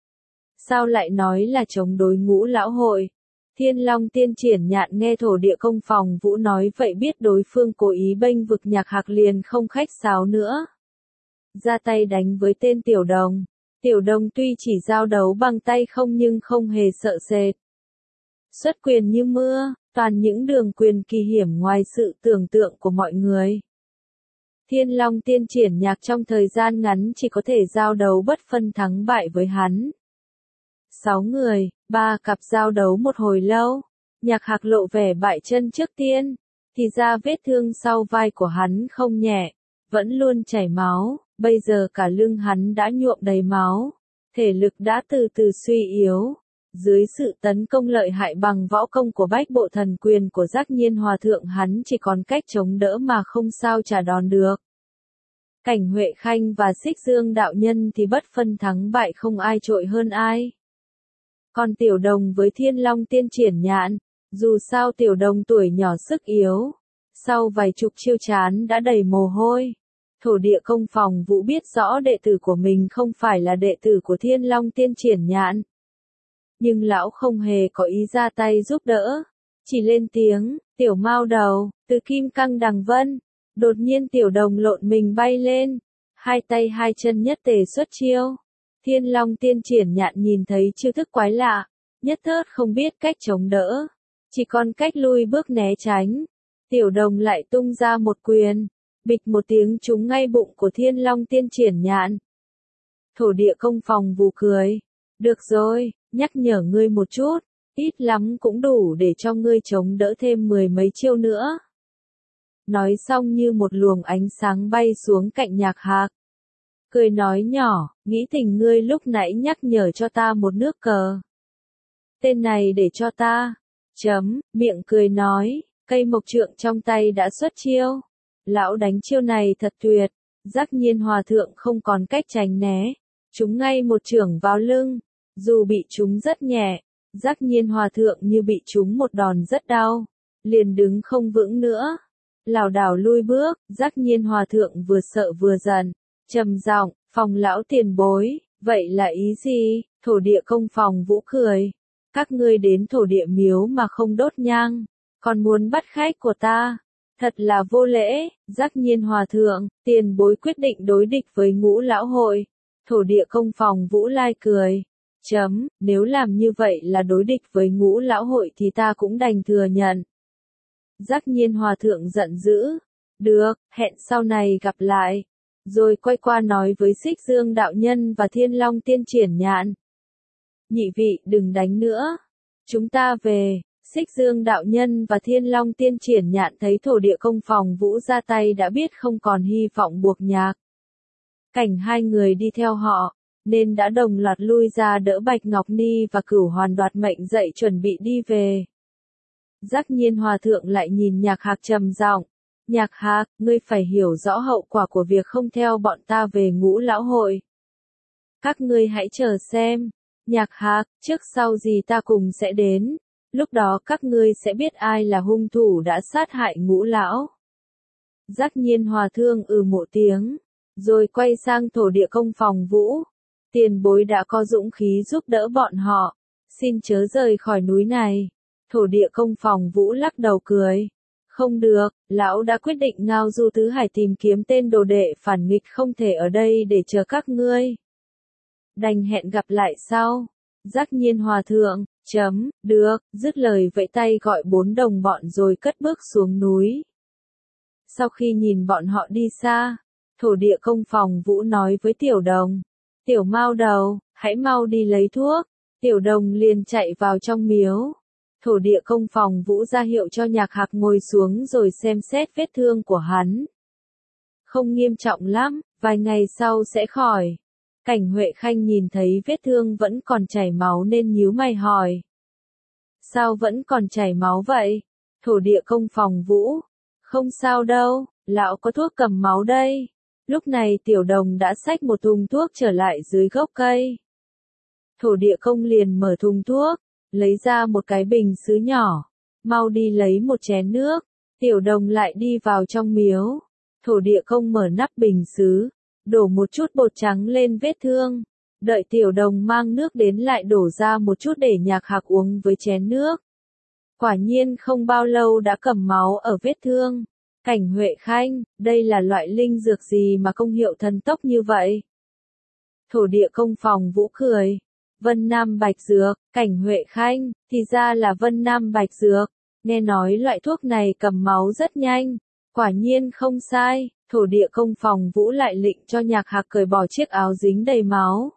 Sao lại nói là chống đối Ngũ lão hội? Thiên Long Tiên Triển nhạn nghe thổ địa công phòng Vũ nói vậy biết đối phương cố ý bênh vực Nhạc Hạc liền không khách sáo nữa. Ra tay đánh với tên Tiểu Đồng. Tiểu Đồng tuy chỉ giao đấu bằng tay không nhưng không hề sợ sệt. Xuất quyền như mưa, toàn những đường quyền kỳ hiểm ngoài sự tưởng tượng của mọi người. Thiên Long Tiên Triển nhạc trong thời gian ngắn chỉ có thể giao đấu bất phân thắng bại với hắn. 6 người, 3 cặp giao đấu một hồi lâu. Nhạc Hạc lộ vẻ bại chân trước tiên. Thì ra vết thương sau vai của hắn không nhẹ, vẫn luôn chảy máu. Bây giờ cả lưng hắn đã nhuộm đầy máu. Thể lực đã từ từ suy yếu. Dưới sự tấn công lợi hại bằng võ công của Bách Bộ Thần Quyền của Giác Nhiên Hòa Thượng, hắn chỉ còn cách chống đỡ mà không sao trả đòn được. Cảnh Huệ Khanh và Xích Dương đạo nhân thì bất phân thắng bại, không ai trội hơn ai. Còn Tiểu Đồng với Thiên Long Tiên Triển nhạn, dù sao Tiểu Đồng tuổi nhỏ sức yếu, sau vài chục chiêu chán đã đầy mồ hôi. Thổ địa công phòng Vũ biết rõ đệ tử của mình không phải là đệ tử của Thiên Long Tiên Triển nhạn. Nhưng lão không hề có ý ra tay giúp đỡ, chỉ lên tiếng, Tiểu mao đầu, từ Kim Cang Đằng Vân. Đột nhiên Tiểu Đồng lộn mình bay lên, hai tay hai chân nhất tề xuất chiêu. Thiên Long Tiên Triển nhạn nhìn thấy chiêu thức quái lạ, nhất thớt không biết cách chống đỡ, chỉ còn cách lui bước né tránh. Tiểu Đồng lại tung ra một quyền, bịch một tiếng trúng ngay bụng của Thiên Long Tiên Triển nhạn. Thổ địa công phòng Vũ cười, được rồi, nhắc nhở ngươi một chút, ít lắm cũng đủ để cho ngươi chống đỡ thêm 10 mấy chiêu nữa. Nói xong như một luồng ánh sáng bay xuống cạnh Nhạc Hạc. Cười nói nhỏ, nghĩ tình ngươi lúc nãy nhắc nhở cho ta một nước cờ. Tên này để cho ta. Miệng cười nói, cây mộc trượng trong tay đã xuất chiêu. Lão đánh chiêu này thật tuyệt, Giác Nhiên Hòa Thượng không còn cách tránh né. Trúng ngay một chưởng vào lưng, dù bị trúng rất nhẹ, Giác Nhiên Hòa Thượng như bị trúng một đòn rất đau, liền đứng không vững nữa. lảo đảo lui bước, Giác Nhiên Hòa thượng vừa sợ vừa giận, trầm giọng, Phòng lão tiền bối, vậy là ý gì? Thổ địa công Phòng Vũ cười, các ngươi đến thổ địa miếu mà không đốt nhang, còn muốn bắt khách của ta, thật là vô lễ. Giác Nhiên Hòa thượng, tiền bối quyết định đối địch với Ngũ lão hội. Thổ địa công Phòng Vũ lai cười, nếu làm như vậy là đối địch với Ngũ lão hội thì ta cũng đành thừa nhận. Giác Nhiên Hòa thượng giận dữ, được, hẹn sau này gặp lại. Rồi quay qua nói với Xích Dương đạo nhân và Thiên Long tiên triển nhạn. Nhị vị đừng đánh nữa, chúng ta về. Xích Dương đạo nhân và Thiên Long tiên triển nhạn thấy thổ địa công Phòng Vũ ra tay đã biết không còn hy vọng buộc nhạc. Cảnh hai người đi theo họ, nên đã đồng loạt lui ra đỡ Bạch Ngọc Ni và Cửu Hoàn đoạt mệnh dậy chuẩn bị đi về. Giác Nhiên Hòa thượng lại nhìn Nhạc Hạc trầm giọng, Nhạc Hạc, ngươi phải hiểu rõ hậu quả của việc không theo bọn ta về Ngũ lão hội. Các ngươi hãy chờ xem, Nhạc Hạc, trước sau gì ta cùng sẽ đến, lúc đó các ngươi sẽ biết ai là hung thủ đã sát hại Ngũ lão. Giác Nhiên Hòa thượng một tiếng, rồi quay sang thổ địa công Phòng Vũ, tiền bối đã có dũng khí giúp đỡ bọn họ, xin chớ rời khỏi núi này. Thổ địa công Phòng Vũ lắc đầu cười, không được, lão đã quyết định ngao du tứ hải tìm kiếm tên đồ đệ phản nghịch không thể ở đây để chờ các ngươi. Đành hẹn gặp lại sau. Giác Nhiên Hòa thượng, được, dứt lời vẫy tay gọi 4 đồng bọn rồi cất bước xuống núi. Sau khi nhìn bọn họ đi xa, thổ địa công Phòng Vũ nói với Tiểu Đồng, Tiểu Mao Đầu, hãy mau đi lấy thuốc. Tiểu Đồng liền chạy vào trong miếu. Thổ địa công Phòng Vũ ra hiệu cho Nhạc Hạc ngồi xuống rồi xem xét vết thương của hắn. Không nghiêm trọng lắm, vài ngày sau sẽ khỏi. Cảnh Huệ Khanh nhìn thấy vết thương vẫn còn chảy máu nên nhíu mày hỏi. Sao vẫn còn chảy máu vậy? Thổ địa công Phòng Vũ, không sao đâu, lão có thuốc cầm máu đây. Lúc này Tiểu Đồng đã xách một thùng thuốc trở lại dưới gốc cây. Thổ địa công liền mở thùng thuốc, lấy ra một cái bình sứ nhỏ, mau đi lấy một chén nước. Tiểu Đồng lại đi vào trong miếu. Thổ địa công mở nắp bình sứ, đổ một chút bột trắng lên vết thương. Đợi Tiểu Đồng mang nước đến lại đổ ra một chút để Nhạc Hạc uống với chén nước. Quả nhiên không bao lâu đã cầm máu ở vết thương. Cảnh Huệ Khanh, đây là loại linh dược gì mà công hiệu thần tốc như vậy? Thổ địa công Phòng Vũ cười. Vân Nam Bạch Dược. Cảnh Huệ Khanh, thì ra là Vân Nam Bạch Dược. Nghe nói loại thuốc này cầm máu rất nhanh. Quả nhiên không sai. Thổ địa công Phòng Vũ lại lệnh cho Nhạc Hạc cởi bỏ chiếc áo dính đầy máu,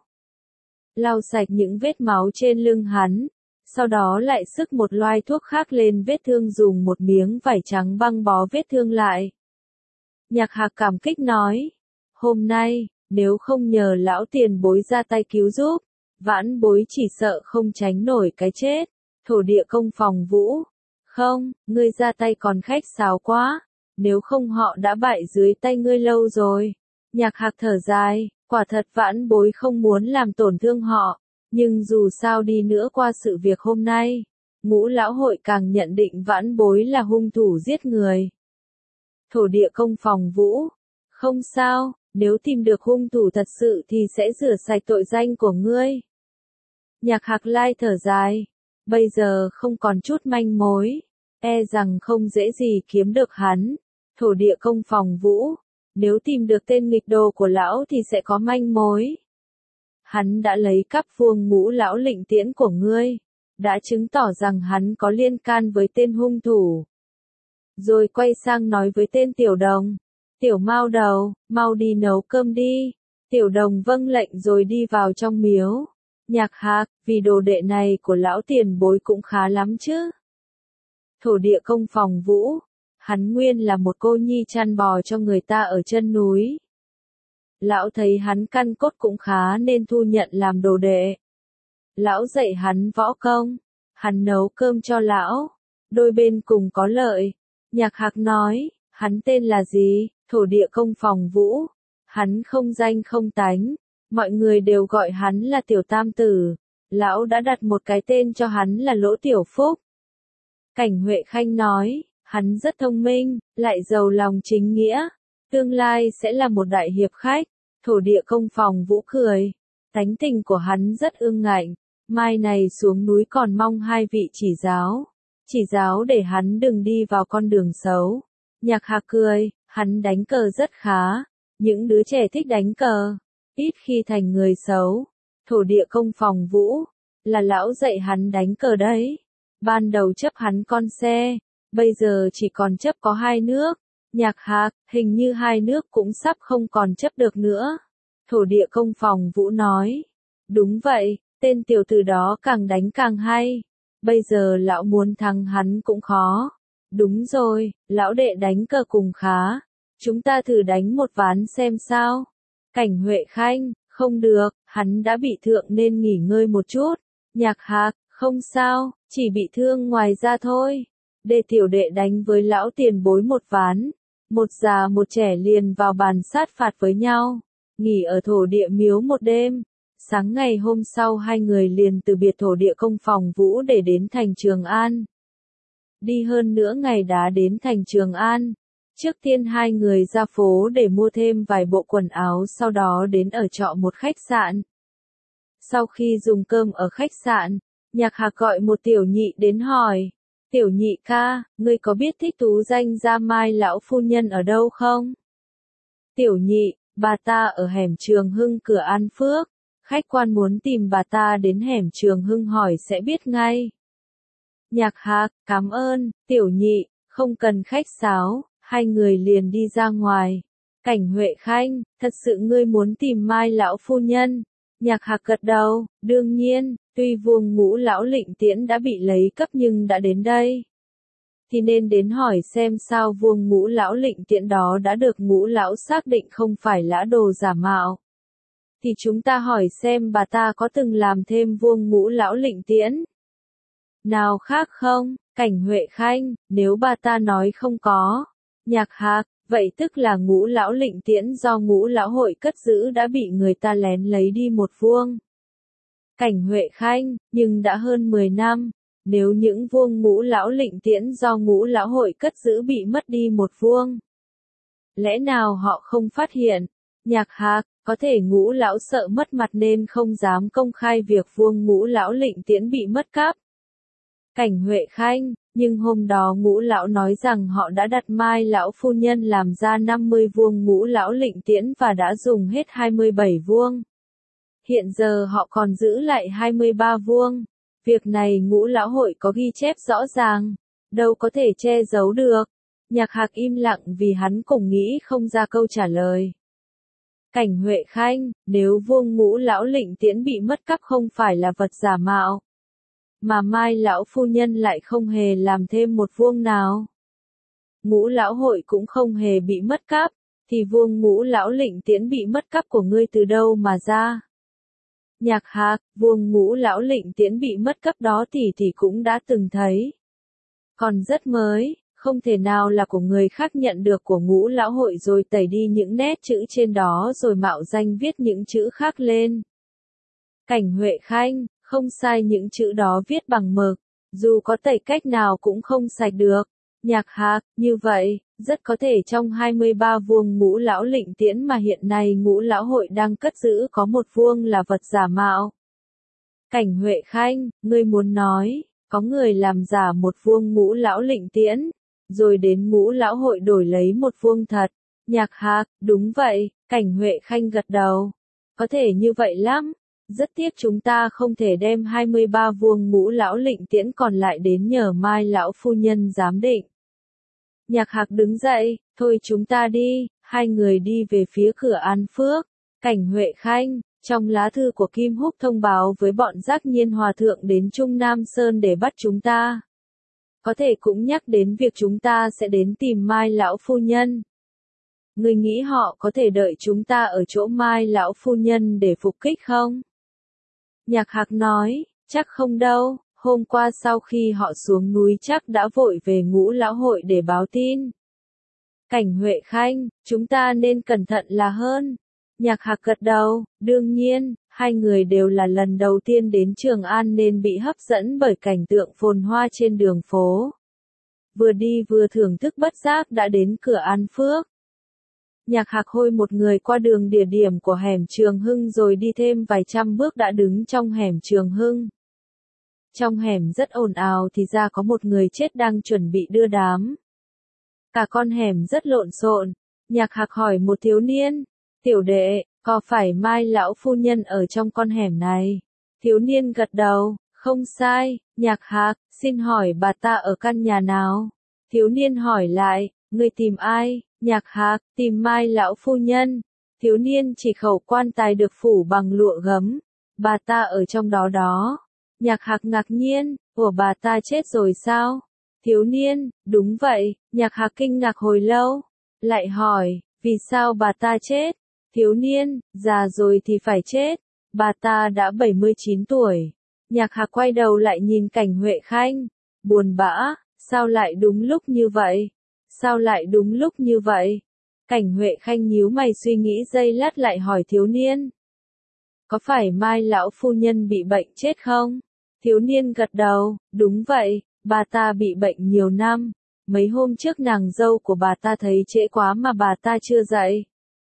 lau sạch những vết máu trên lưng hắn. Sau đó lại sức một loai thuốc khác lên vết thương dùng một miếng vải trắng băng bó vết thương lại. Nhạc Hạc cảm kích nói, hôm nay, nếu không nhờ lão tiền bối ra tay cứu giúp, vãn bối chỉ sợ không tránh nổi cái chết. Thổ địa công Phòng Vũ, không, ngươi ra tay còn khách sáo quá, nếu không họ đã bại dưới tay ngươi lâu rồi. Nhạc Hạc thở dài, quả thật vãn bối không muốn làm tổn thương họ. Nhưng dù sao đi nữa qua sự việc hôm nay, Ngũ lão hội càng nhận định vãn bối là hung thủ giết người. Thổ địa công Phòng Vũ, không sao, nếu tìm được hung thủ thật sự thì sẽ rửa sạch tội danh của ngươi. Nhạc Hạc lai thở dài, bây giờ không còn chút manh mối, e rằng không dễ gì kiếm được hắn. Thổ địa công Phòng Vũ, nếu tìm được tên nghịch đồ của lão thì sẽ có manh mối. Hắn đã lấy cắp vuông Ngũ lão lệnh tiễn của ngươi, đã chứng tỏ rằng hắn có liên can với tên hung thủ. Rồi quay sang nói với tên Tiểu Đồng, Tiểu Mao Đầu, mau đi nấu cơm đi. Tiểu Đồng vâng lệnh rồi đi vào trong miếu. Nhạc Hạc, vì đồ đệ này của lão tiền bối cũng khá lắm chứ. Thổ địa công Phòng Vũ, hắn nguyên là một cô nhi chăn bò cho người ta ở chân núi. Lão thấy hắn căn cốt cũng khá nên thu nhận làm đồ đệ. Lão dạy hắn võ công, hắn nấu cơm cho lão, đôi bên cùng có lợi. Nhạc Hạc nói, hắn tên là gì? Thổ địa công Phòng Vũ. Hắn không danh không tánh, mọi người đều gọi hắn là Tiểu Tam Tử. Lão đã đặt một cái tên cho hắn là Lỗ Tiểu Phúc. Cảnh Huệ Khanh nói, Hắn rất thông minh, lại giàu lòng chính nghĩa. Tương lai sẽ là một đại hiệp khách. Thổ địa công phòng Vũ cười. Tánh tình của hắn rất ương ngạnh. Mai này xuống núi còn mong hai vị chỉ giáo. Chỉ giáo để hắn đừng đi vào con đường xấu. Nhạc Hạc cười, hắn đánh cờ rất khá. Những đứa trẻ thích đánh cờ, ít khi thành người xấu. Thổ địa công phòng Vũ, là lão dạy hắn đánh cờ đấy. Ban đầu chấp hắn con xe, bây giờ chỉ còn chấp có 2 nước. Nhạc Hạc, hình như 2 nước cũng sắp không còn chấp được nữa. Thổ địa công phòng Vũ nói. Đúng vậy, tên tiểu tử đó càng đánh càng hay. Bây giờ lão muốn thắng hắn cũng khó. Đúng rồi, lão đệ đánh cờ cùng khá. Chúng ta thử đánh một ván xem sao. Cảnh Huệ Khanh, không được, hắn đã bị thương nên nghỉ ngơi một chút. Nhạc Hạc, không sao, chỉ bị thương ngoài da thôi. Để tiểu đệ đánh với lão tiền bối một ván. Một già một trẻ liền vào bàn sát phạt với nhau. Nghỉ ở thổ địa miếu một đêm. Sáng ngày hôm sau hai người liền từ biệt thổ địa công phòng Vũ để đến thành Trường An. Đi hơn nửa ngày đã đến thành Trường An. Trước tiên hai người ra phố để mua thêm vài bộ quần áo, sau đó đến ở trọ một khách sạn. Sau khi dùng cơm ở khách sạn, Nhạc Hạc gọi một tiểu nhị đến hỏi. Tiểu nhị ca, ngươi có biết thích tú danh gia Mai lão phu nhân ở đâu không? Tiểu nhị, bà ta ở hẻm Trường Hưng cửa An Phước. Khách quan muốn tìm bà ta đến hẻm Trường Hưng hỏi sẽ biết ngay. Nhạc Hạc, cảm ơn, tiểu nhị, không cần khách sáo, hai người liền đi ra ngoài. Cảnh Huệ Khanh, thật sự ngươi muốn tìm Mai lão phu nhân? Nhạc Hạc gật đầu, đương nhiên, tuy Vuông Ngũ lão Lịnh Tiễn đã bị lấy cắp nhưng đã đến đây. Thì nên đến hỏi xem sao Vuông Ngũ lão Lịnh Tiễn đó đã được Ngũ lão xác định không phải lã đồ giả mạo. Thì chúng ta hỏi xem bà ta có từng làm thêm Vuông Ngũ lão Lịnh Tiễn nào khác không? Cảnh Huệ Khanh, nếu bà ta nói không có. Nhạc Hạc, vậy tức là Ngũ lão Lịnh Tiễn do Ngũ lão hội cất giữ đã bị người ta lén lấy đi một vuông. Cảnh Huệ Khanh, nhưng đã hơn 10 năm, nếu những vuông Ngũ lão Lịnh Tiễn do Ngũ lão hội cất giữ bị mất đi một vuông, lẽ nào họ không phát hiện? Nhạc Hạc, có thể Ngũ lão sợ mất mặt nên không dám công khai việc vuông Ngũ lão Lịnh Tiễn bị mất cắp. Cảnh Huệ Khanh, nhưng hôm đó Ngũ lão nói rằng họ đã đặt Mai lão phu nhân làm ra 50 vuông Ngũ lão Lịnh Tiễn và đã dùng hết 27 vuông. Hiện giờ họ còn giữ lại 23 vuông. Việc này Ngũ lão hội có ghi chép rõ ràng, đâu có thể che giấu được. Nhạc Hạc im lặng vì hắn cũng nghĩ không ra câu trả lời. Cảnh Huệ Khanh, nếu vuông Ngũ lão Lịnh Tiễn bị mất cắp không phải là vật giả mạo, mà Mai lão phu nhân lại không hề làm thêm một vuông nào, Ngũ lão hội cũng không hề bị mất cắp, thì vuông Ngũ lão Lịnh Tiễn bị mất cắp của ngươi từ đâu mà ra? Nhạc Hạc, vuông Ngũ lão Lịnh Tiễn bị mất cắp đó thì cũng đã từng thấy. Còn rất mới, không thể nào là của người khác nhận được của Ngũ lão hội rồi tẩy đi những nét chữ trên đó rồi mạo danh viết những chữ khác lên. Cảnh Huệ Khanh, không sai, những chữ đó viết bằng mực, dù có tẩy cách nào cũng không sạch được. Nhạc Hạc, như vậy, rất có thể trong 23 vuông Ngũ lão Lịnh Tiễn mà hiện nay Ngũ lão hội đang cất giữ có một vuông là vật giả mạo. Cảnh Huệ Khanh, ngươi muốn nói, có người làm giả một vuông Ngũ lão Lịnh Tiễn, rồi đến Ngũ lão hội đổi lấy một vuông thật. Nhạc Hạc, đúng vậy, Cảnh Huệ Khanh gật đầu. Có thể như vậy lắm. Rất tiếc chúng ta không thể đem 23 vuông Ngũ lão Lịnh Tiễn còn lại đến nhờ Mai lão phu nhân giám định. Nhạc Hạc đứng dậy, thôi chúng ta đi, hai người đi về phía cửa An Phước. Cảnh Huệ Khanh, trong lá thư của Kim Húc thông báo với bọn Giác Nhiên Hòa Thượng đến Trung Nam Sơn để bắt chúng ta. Có thể cũng nhắc đến việc chúng ta sẽ đến tìm Mai lão phu nhân. Ngươi nghĩ họ có thể đợi chúng ta ở chỗ Mai lão phu nhân để phục kích không? Nhạc Hạc nói, chắc không đâu, hôm qua sau khi họ xuống núi chắc đã vội về Ngũ lão hội để báo tin. Cảnh Huệ Khanh, chúng ta nên cẩn thận là hơn. Nhạc Hạc gật đầu, đương nhiên, hai người đều là lần đầu tiên đến Trường An nên bị hấp dẫn bởi cảnh tượng phồn hoa trên đường phố. vừa đi vừa thưởng thức bất giác đã đến cửa An Phước. Nhạc Hạc hôi một người qua đường địa điểm của hẻm Trường Hưng rồi đi thêm vài trăm bước đã đứng trong hẻm Trường Hưng. Trong hẻm rất ồn ào thì ra có một người chết đang chuẩn bị đưa đám. Cả con hẻm rất lộn xộn. Nhạc Hạc hỏi một thiếu niên, tiểu đệ, có phải Mai lão phu nhân ở trong con hẻm này? Thiếu niên gật đầu, không sai. Nhạc Hạc, xin hỏi bà ta ở căn nhà nào? Thiếu niên hỏi lại, ngươi tìm ai? Nhạc Hạc, tìm Mai lão phu nhân. Thiếu niên chỉ khẩu quan tài được phủ bằng lụa gấm. Bà ta ở trong đó đó. Nhạc Hạc ngạc nhiên, của bà ta chết rồi sao? Thiếu niên, đúng vậy. Nhạc Hạc kinh ngạc hồi lâu. Lại hỏi, vì sao bà ta chết? Thiếu niên, già rồi thì phải chết. Bà ta đã 79 tuổi. Nhạc Hạc quay đầu lại nhìn Cảnh Huệ Khanh. Buồn bã, sao lại đúng lúc như vậy? Sao lại đúng lúc như vậy? Cảnh Huệ Khanh nhíu mày suy nghĩ giây lát lại hỏi thiếu niên. Có phải Mai lão phu nhân bị bệnh chết không? Thiếu niên gật đầu, đúng vậy, bà ta bị bệnh nhiều năm. Mấy hôm trước nàng dâu của bà ta thấy trễ quá mà bà ta chưa dậy.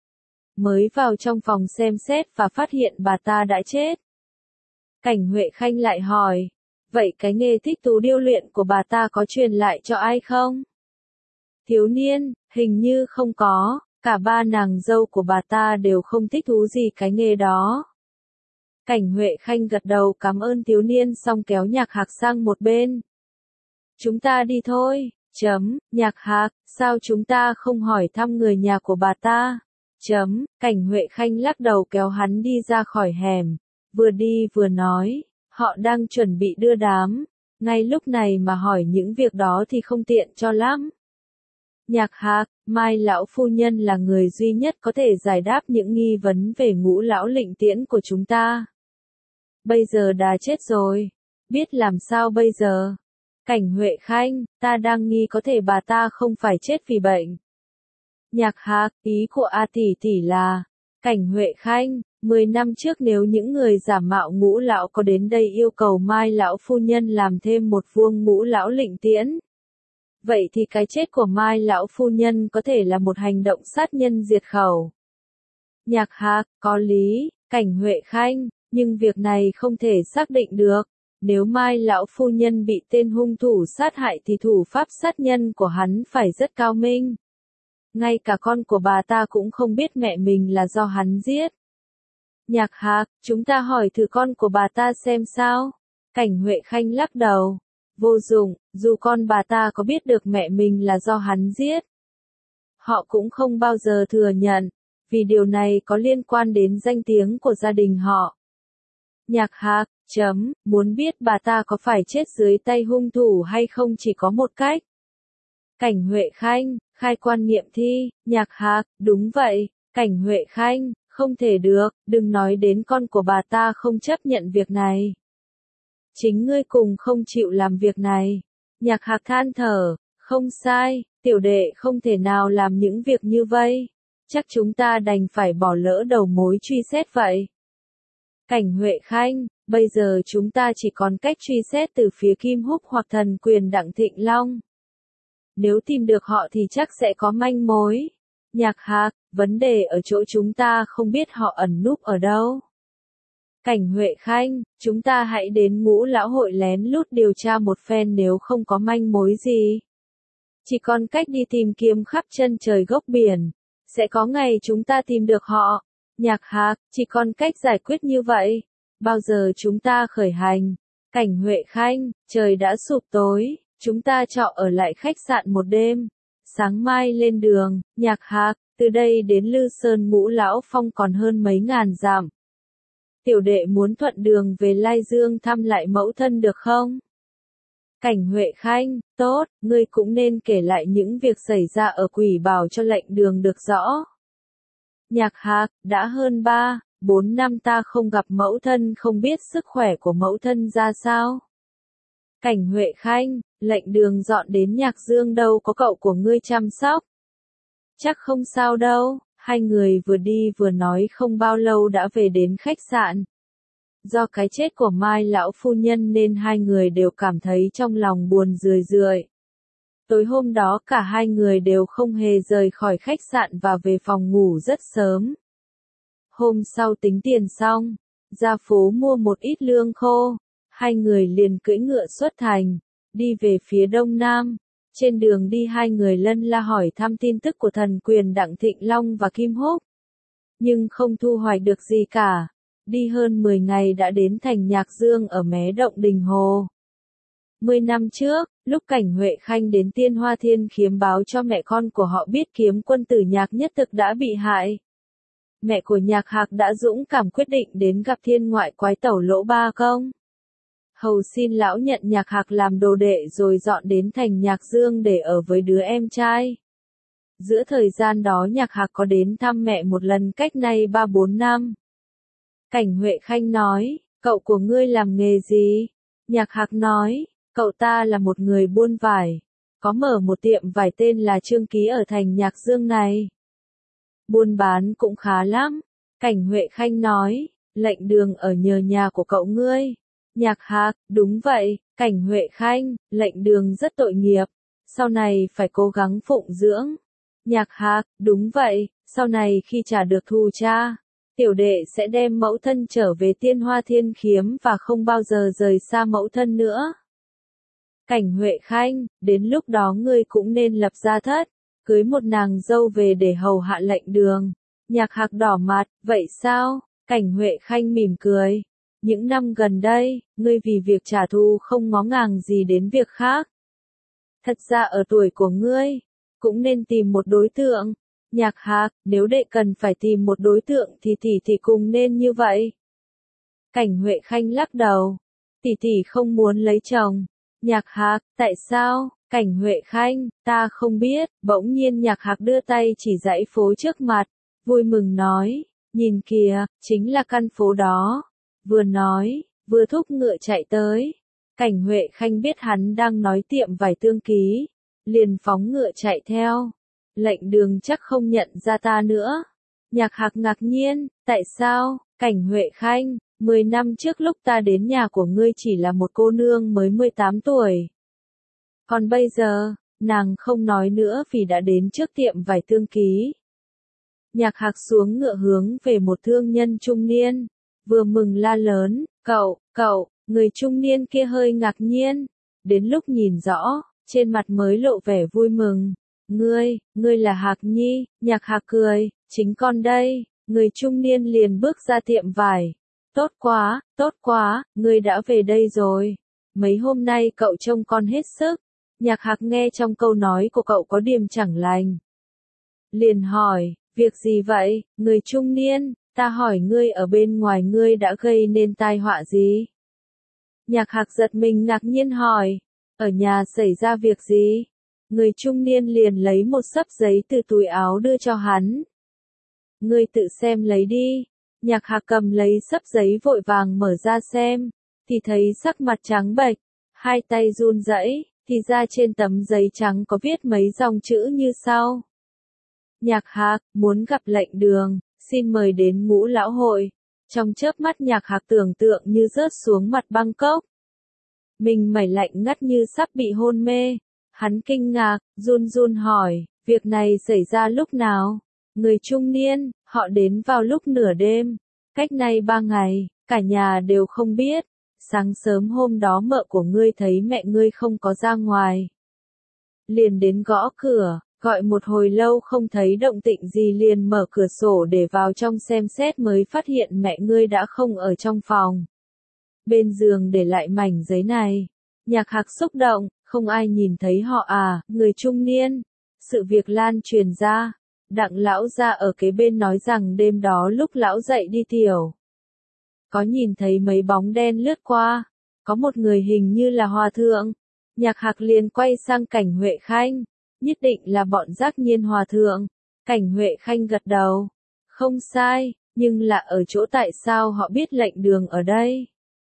Mới vào trong phòng xem xét và phát hiện bà ta đã chết. Cảnh Huệ Khanh lại hỏi, vậy cái nghề thích thú điêu luyện của bà ta có truyền lại cho ai không? Thiếu niên, hình như không có, cả ba nàng dâu của bà ta đều không thích thú gì cái nghề đó. Cảnh Huệ Khanh gật đầu cảm ơn thiếu niên xong kéo Nhạc Hạc sang một bên. Chúng ta đi thôi, Nhạc Hạc, sao chúng ta không hỏi thăm người nhà của bà ta? Cảnh Huệ Khanh lắc đầu kéo hắn đi ra khỏi hẻm, vừa đi vừa nói, họ đang chuẩn bị đưa đám, ngay lúc này mà hỏi những việc đó thì không tiện cho lắm. Nhạc Hạc, Mai lão phu nhân là người duy nhất có thể giải đáp những nghi vấn về Ngũ lão lĩnh tiễn của chúng ta. Bây giờ đã chết rồi, biết làm sao bây giờ? Cảnh Huệ Khanh, ta đang nghi có thể bà ta không phải chết vì bệnh. Nhạc Hạc, ý của A tỷ tỷ là, Cảnh Huệ Khanh, 10 năm trước nếu những người giả mạo Ngũ lão có đến đây yêu cầu Mai lão phu nhân làm thêm một vuông Ngũ lão lĩnh tiễn. Vậy thì cái chết của Mai lão phu nhân có thể là một hành động sát nhân diệt khẩu. Nhạc Hạc, có lý, Cảnh Huệ Khanh, nhưng việc này không thể xác định được. Nếu Mai lão phu nhân bị tên hung thủ sát hại thì thủ pháp sát nhân của hắn phải rất cao minh. Ngay cả con của bà ta cũng không biết mẹ mình là do hắn giết. Nhạc Hạc, chúng ta hỏi thử con của bà ta xem sao. Cảnh Huệ Khanh lắc đầu. Vô dụng, dù con bà ta có biết được mẹ mình là do hắn giết. Họ cũng không bao giờ thừa nhận, vì điều này có liên quan đến danh tiếng của gia đình họ. Nhạc Hạc, muốn biết bà ta có phải chết dưới tay hung thủ hay không chỉ có một cách. Cảnh Huệ Khanh, khai quan nghiệm thi. Nhạc Hạc, đúng vậy. Cảnh Huệ Khanh, không thể được, đừng nói đến con của bà ta không chấp nhận việc này. Chính ngươi cùng không chịu làm việc này. Nhạc Hạc than thở, không sai, tiểu đệ không thể nào làm những việc như vậy. Chắc chúng ta đành phải bỏ lỡ đầu mối truy xét vậy. Cảnh Huệ Khanh, bây giờ chúng ta chỉ còn cách truy xét từ phía Kim Húc hoặc thần quyền Đặng Thịnh Long. Nếu tìm được họ thì chắc sẽ có manh mối. Nhạc Hạc, vấn đề ở chỗ chúng ta không biết họ ẩn núp ở đâu. Cảnh Huệ Khanh, chúng ta hãy đến Ngũ lão hội lén lút điều tra một phen nếu không có manh mối gì. Chỉ còn cách đi tìm kiếm khắp chân trời góc biển. Sẽ có ngày chúng ta tìm được họ. Nhạc Hạc, chỉ còn cách giải quyết như vậy. Bao giờ chúng ta khởi hành? Cảnh Huệ Khanh, trời đã sụp tối, chúng ta trọ ở lại khách sạn một đêm. Sáng mai lên đường. Nhạc Hạc, từ đây đến Lư Sơn Ngũ lão phong còn hơn mấy ngàn dặm. Tiểu đệ muốn thuận đường về Lai Dương thăm lại mẫu thân được không? Cảnh Huệ Khanh, tốt, ngươi cũng nên kể lại những việc xảy ra ở Quỷ Bảo cho lệnh đường được rõ. Nhạc Hạc, đã hơn 4 năm ta không gặp mẫu thân không biết sức khỏe của mẫu thân ra sao. Cảnh Huệ Khanh, lệnh đường dọn đến Nhạc Dương đâu có cậu của ngươi chăm sóc. Chắc không sao đâu, hai người vừa đi vừa nói không bao lâu đã về đến khách sạn. Do cái chết của Mai lão phu nhân nên hai người đều cảm thấy trong lòng buồn rười rượi. Tối hôm đó cả hai người đều không hề rời khỏi khách sạn và về phòng ngủ rất sớm. Hôm sau tính tiền xong, ra phố mua một ít lương khô, hai người liền cưỡi ngựa xuất thành, đi về phía đông nam. Trên đường đi hai người lân la hỏi thăm tin tức của thần quyền Đặng Thịnh Long và Kim Húc. Nhưng không thu hoạch được gì cả. Đi hơn 10 ngày đã đến thành Nhạc Dương ở mé động Đình Hồ. 10 năm trước, lúc Cảnh Huệ Khanh đến Tiên Hoa Thiên Khiếm báo cho mẹ con của họ biết kiếm quân tử Nhạc Nhất Thực đã bị hại. Mẹ của Nhạc Hạc đã dũng cảm quyết định đến gặp thiên ngoại quái tẩu Lỗ Ba Công. Hầu xin lão nhận Nhạc Hạc làm đồ đệ rồi dọn đến thành Nhạc Dương để ở với đứa em trai. Giữa thời gian đó Nhạc Hạc có đến thăm mẹ một lần cách nay 3-4 năm. Cảnh Huệ Khanh nói, cậu của ngươi làm nghề gì? Nhạc Hạc nói, cậu ta là một người buôn vải, có mở một tiệm vải tên là Trương Ký ở thành Nhạc Dương này. Buôn bán cũng khá lắm. Cảnh Huệ Khanh nói, lệnh đường ở nhờ nhà của cậu ngươi. Nhạc Hạc, đúng vậy, Cảnh Huệ Khanh, lệnh đường rất tội nghiệp, sau này phải cố gắng phụng dưỡng. Nhạc Hạc, đúng vậy, sau này khi trả được thù cha, tiểu đệ sẽ đem mẫu thân trở về Tiên Hoa Thiên Khiếm và không bao giờ rời xa mẫu thân nữa. Cảnh Huệ Khanh, đến lúc đó ngươi cũng nên lập gia thất, cưới một nàng dâu về để hầu hạ lệnh đường. Nhạc Hạc đỏ mặt, vậy sao? Cảnh Huệ Khanh mỉm cười. Những năm gần đây, ngươi vì việc trả thù không ngó ngàng gì đến việc khác. Thật ra ở tuổi của ngươi, cũng nên tìm một đối tượng. Nhạc Hạc, nếu đệ cần phải tìm một đối tượng thì tỷ cùng nên như vậy. Cảnh Huệ Khanh lắc đầu. Tỷ không muốn lấy chồng. Nhạc Hạc, tại sao? Cảnh Huệ Khanh, ta không biết. Bỗng nhiên Nhạc Hạc đưa tay chỉ dãy phố trước mặt, vui mừng nói, nhìn kìa, chính là căn phố đó. Vừa nói, vừa thúc ngựa chạy tới. Cảnh Huệ Khanh biết hắn đang nói tiệm vải Tương Ký, liền phóng ngựa chạy theo. Lệnh đường chắc không nhận ra ta nữa. Nhạc Hạc ngạc nhiên, tại sao? Cảnh Huệ Khanh, 10 năm trước lúc ta đến nhà của ngươi chỉ là một cô nương mới 18 tuổi. Còn bây giờ, nàng không nói nữa vì đã đến trước tiệm vải Tương Ký. Nhạc Hạc xuống ngựa hướng về một thương nhân trung niên, vừa mừng la lớn, cậu, người trung niên kia hơi ngạc nhiên. Đến lúc nhìn rõ, trên mặt mới lộ vẻ vui mừng. Ngươi là Hạc Nhi. Nhạc Hạc cười, chính con đây. Người trung niên liền bước ra tiệm vải. Tốt quá, ngươi đã về đây rồi. Mấy hôm nay cậu trông con hết sức. Nhạc Hạc nghe trong câu nói của cậu có điểm chẳng lành. Liền hỏi, việc gì vậy, người trung niên, ta hỏi ngươi ở bên ngoài ngươi đã gây nên tai họa gì? Nhạc Hạc giật mình ngạc nhiên hỏi, ở nhà xảy ra việc gì? Người trung niên liền lấy một xấp giấy từ túi áo đưa cho hắn. Ngươi tự xem lấy đi. Nhạc Hạc cầm lấy xấp giấy vội vàng mở ra xem, thì thấy sắc mặt trắng bệch, hai tay run rẩy, thì ra trên tấm giấy trắng có viết mấy dòng chữ như sau. Nhạc Hạc, muốn gặp lệnh đường, xin mời đến Ngũ Lão hội. Trong chớp mắt Nhạc Hạc tưởng tượng như rớt xuống mặt băng cốc. Mình mẩy lạnh ngắt như sắp bị hôn mê. Hắn kinh ngạc, run hỏi, việc này xảy ra lúc nào? Người trung niên, họ đến vào lúc nửa đêm. Cách nay 3 ngày, cả nhà đều không biết. Sáng sớm hôm đó mợ của ngươi thấy mẹ ngươi không có ra ngoài. Liền đến gõ cửa, gọi một hồi lâu không thấy động tĩnh gì liền mở cửa sổ để vào trong xem xét mới phát hiện mẹ ngươi đã không ở trong phòng. Bên giường để lại mảnh giấy này. Nhạc Hạc xúc động, không ai nhìn thấy họ à, người trung niên. Sự việc lan truyền ra. Đặng lão gia ở kế bên nói rằng đêm đó lúc lão dậy đi tiểu, có nhìn thấy mấy bóng đen lướt qua, có một người hình như là hòa thượng. Nhạc Hạc liền quay sang Cảnh Huệ Khanh, nhất định là bọn Giác Nhiên hòa thượng. Cảnh Huệ Khanh gật đầu, không sai, nhưng là ở chỗ tại sao họ biết lệnh đường ở đây.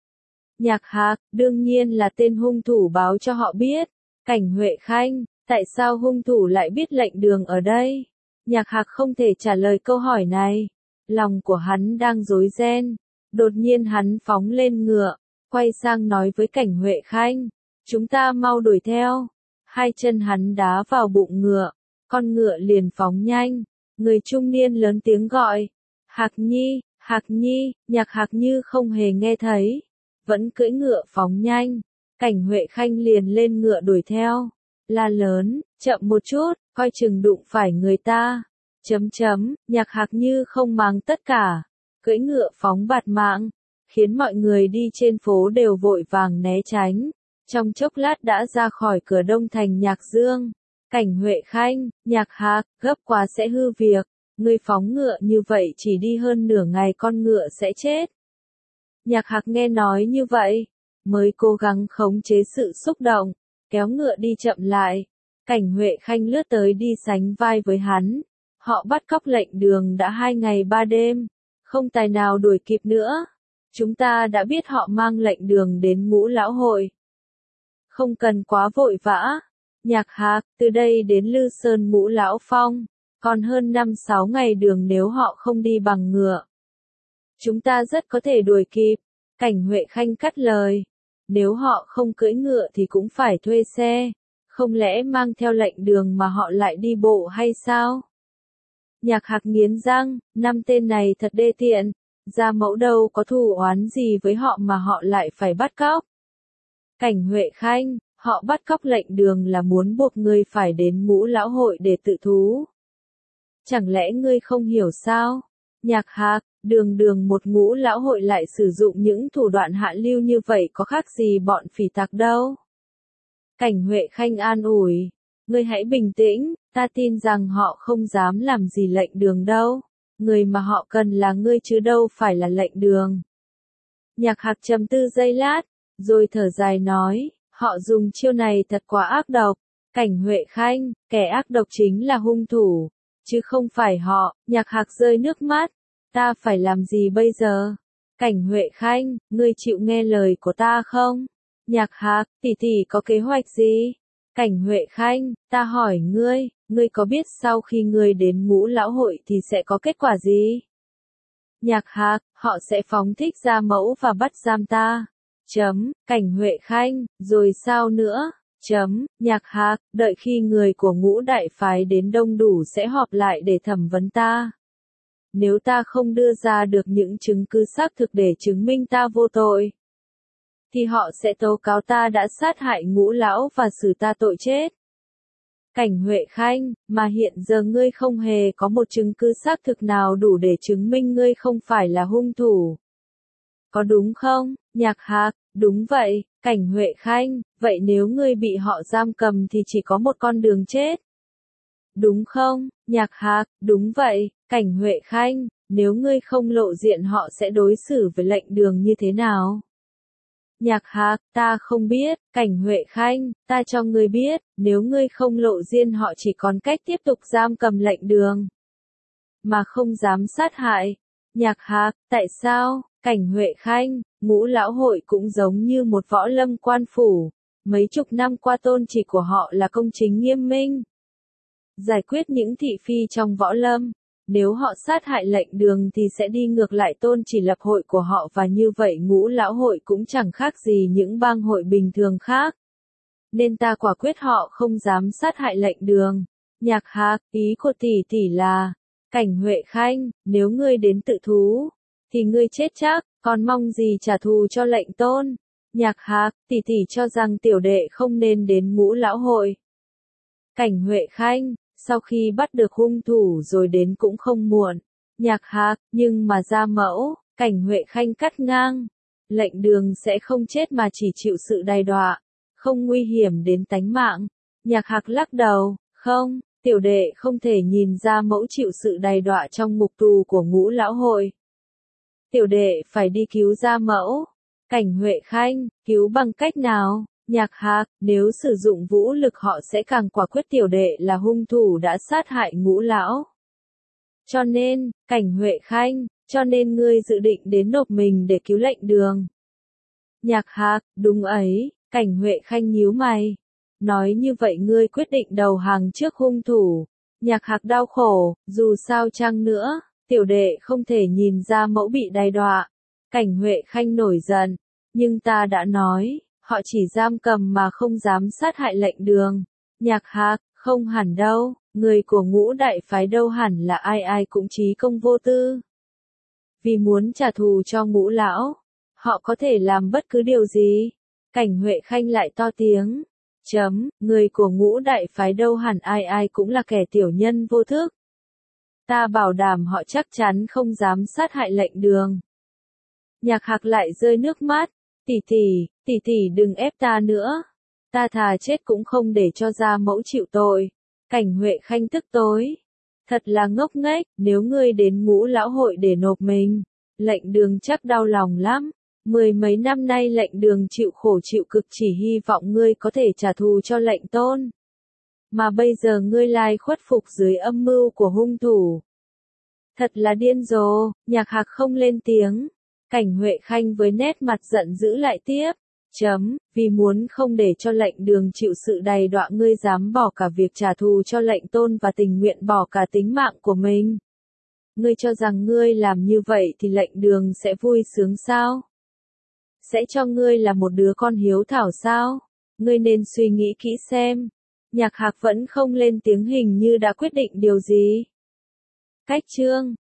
Nhạc Hạc, đương nhiên là tên hung thủ báo cho họ biết. Cảnh Huệ Khanh, tại sao hung thủ lại biết lệnh đường ở đây? Nhạc Hạc không thể trả lời câu hỏi này. Lòng của hắn đang rối ren. Đột nhiên hắn phóng lên ngựa, quay sang nói với Cảnh Huệ Khanh. Chúng ta mau đuổi theo. Hai chân hắn đá vào bụng ngựa, con ngựa liền phóng nhanh. Người trung niên lớn tiếng gọi, Hạc Nhi, Hạc Nhi, Nhạc Hạc như không hề nghe thấy, vẫn cưỡi ngựa phóng nhanh. Cảnh Huệ Khanh liền lên ngựa đuổi theo, la lớn, chậm một chút, coi chừng đụng phải người ta. Nhạc Hạc như không màng tất cả, cưỡi ngựa phóng bạt mạng, khiến mọi người đi trên phố đều vội vàng né tránh. Trong chốc lát đã ra khỏi cửa đông thành Nhạc Dương. Cảnh Huệ Khanh, Nhạc Hạc, gấp quá sẽ hư việc, ngươi phóng ngựa như vậy chỉ đi hơn nửa ngày con ngựa sẽ chết. Nhạc Hạc nghe nói như vậy, mới cố gắng khống chế sự xúc động, kéo ngựa đi chậm lại. Cảnh Huệ Khanh lướt tới đi sánh vai với hắn. Họ bắt cóc lệnh đường đã 2 ngày 3 đêm, không tài nào đuổi kịp nữa. Chúng ta đã biết họ mang lệnh đường đến Ngũ Lão Hội. Không cần quá vội vã. Nhạc Hạc, từ đây đến Lư Sơn Ngũ Lão Phong, còn hơn 5-6 ngày đường nếu họ không đi bằng ngựa. Chúng ta rất có thể đuổi kịp. Cảnh Huệ Khanh cắt lời. Nếu họ không cưỡi ngựa thì cũng phải thuê xe. Không lẽ mang theo lệnh đường mà họ lại đi bộ hay sao? Nhạc Hạc nghiến răng, 5 tên này thật đê tiện. Gia Mẫu đâu có thù oán gì với họ mà họ lại phải bắt cóc. Cảnh Huệ Khanh, họ bắt cóc lệnh đường là muốn buộc ngươi phải đến Ngũ Lão Hội để tự thú. Chẳng lẽ ngươi không hiểu sao? Nhạc Hạc, đường một Ngũ Lão Hội lại sử dụng những thủ đoạn hạ lưu như vậy có khác gì bọn phỉ tặc đâu. Cảnh Huệ Khanh an ủi, ngươi hãy bình tĩnh, ta tin rằng họ không dám làm gì lệnh đường đâu. Người mà họ cần là ngươi chứ đâu phải là lệnh đường. Nhạc Hạc trầm tư giây lát, rồi thở dài nói, họ dùng chiêu này thật quá ác độc. Cảnh Huệ Khanh, kẻ ác độc chính là hung thủ, chứ không phải họ. Nhạc Hạc rơi nước mắt, ta phải làm gì bây giờ? Cảnh Huệ Khanh, ngươi chịu nghe lời của ta không? Nhạc Hạc, tỷ có kế hoạch gì? Cảnh Huệ Khanh, ta hỏi ngươi có biết sau khi ngươi đến Ngũ Lão Hội thì sẽ có kết quả gì? Nhạc Hạc, họ sẽ phóng thích Gia Mẫu và bắt giam ta. Cảnh Huệ Khanh, rồi sao nữa? Nhạc Hạc, đợi khi người của Ngũ Đại Phái đến đông đủ sẽ họp lại để thẩm vấn ta. Nếu ta không đưa ra được những chứng cứ xác thực để chứng minh ta vô tội, thì họ sẽ tố cáo ta đã sát hại Ngũ Lão và xử ta tội chết. Cảnh Huệ Khanh, mà hiện giờ ngươi không hề có một chứng cứ xác thực nào đủ để chứng minh ngươi không phải là hung thủ. Có đúng không? Nhạc Hạc, đúng vậy. Cảnh Huệ Khanh, vậy nếu ngươi bị họ giam cầm thì chỉ có một con đường chết. Đúng không? Nhạc Hạc, đúng vậy. Cảnh Huệ Khanh, nếu ngươi không lộ diện họ sẽ đối xử với lệnh đường như thế nào? Nhạc Hạc, ta không biết. Cảnh Huệ Khanh, ta cho ngươi biết, nếu ngươi không lộ diện họ chỉ còn cách tiếp tục giam cầm lệnh đường, mà không dám sát hại. Nhạc Hạc, tại sao? Cảnh Huệ Khanh, Ngũ Lão Hội cũng giống như một võ lâm quan phủ. Mấy chục năm qua tôn chỉ của họ là công chính nghiêm minh, giải quyết những thị phi trong võ lâm. Nếu họ sát hại lệnh đường thì sẽ đi ngược lại tôn chỉ lập hội của họ và như vậy Ngũ Lão Hội cũng chẳng khác gì những bang hội bình thường khác. Nên ta quả quyết họ không dám sát hại lệnh đường. Nhạc Hạc, ý của tỷ là, Cảnh Huệ Khanh, nếu ngươi đến tự thú, thì ngươi chết chắc, còn mong gì trả thù cho lệnh tôn. Nhạc Hạc, tỷ cho rằng tiểu đệ không nên đến Ngũ Lão Hội. Cảnh Huệ Khanh, sau khi bắt được hung thủ rồi đến cũng không muộn. Nhạc Hạc, nhưng mà Gia Mẫu. Cảnh Huệ Khanh cắt ngang. Lệnh đường sẽ không chết mà chỉ chịu sự đày đọa, không nguy hiểm đến tánh mạng. Nhạc Hạc lắc đầu, không, tiểu đệ không thể nhìn Gia Mẫu chịu sự đày đọa trong ngục tù của Ngũ Lão Hội. Tiểu đệ phải đi cứu Gia Mẫu. Cảnh Huệ Khanh, cứu bằng cách nào? Nhạc Hạc, nếu sử dụng vũ lực họ sẽ càng quả quyết tiểu đệ là hung thủ đã sát hại Ngũ Lão. Cho nên, Cảnh Huệ Khanh, cho nên ngươi dự định đến nộp mình để cứu lệnh đường. Nhạc Hạc, đúng ấy. Cảnh Huệ Khanh nhíu mày. Nói như vậy ngươi quyết định đầu hàng trước hung thủ. Nhạc Hạc đau khổ, dù sao chăng nữa, tiểu đệ không thể nhìn Gia Mẫu bị đày đọa. Cảnh Huệ Khanh nổi giận, nhưng ta đã nói, họ chỉ giam cầm mà không dám sát hại lệnh đường. Nhạc Hạc, không hẳn đâu, người của Ngũ đại phái đâu hẳn là ai ai cũng trí công vô tư. Vì muốn trả thù cho Ngũ lão, họ có thể làm bất cứ điều gì. Cảnh Huệ Khanh lại to tiếng. Người của Ngũ đại phái đâu hẳn ai ai cũng là kẻ tiểu nhân vô thức. Ta bảo đảm họ chắc chắn không dám sát hại lệnh đường. Nhạc Hạc lại rơi nước mắt. Tỷ tỷ đừng ép ta nữa. Ta thà chết cũng không để cho gia mẫu chịu tội. Cảnh Huệ Khanh tức tối. Thật là ngốc nghếch, nếu ngươi đến Ngũ lão hội để nộp mình, lệnh đường chắc đau lòng lắm. 10 mấy năm nay lệnh đường chịu khổ chịu cực chỉ hy vọng ngươi có thể trả thù cho lệnh tôn. Mà bây giờ ngươi lại khuất phục dưới âm mưu của hung thủ. Thật là điên rồ, Nhạc Hạc không lên tiếng. Cảnh Huệ Khanh với nét mặt giận dữ lại tiếp. Vì muốn không để cho lệnh đường chịu sự đày đọa ngươi dám bỏ cả việc trả thù cho lệnh tôn và tình nguyện bỏ cả tính mạng của mình. Ngươi cho rằng ngươi làm như vậy thì lệnh đường sẽ vui sướng sao? Sẽ cho ngươi là một đứa con hiếu thảo sao? Ngươi nên suy nghĩ kỹ xem. Nhạc Hạc vẫn không lên tiếng, hình như đã quyết định điều gì. Cách chương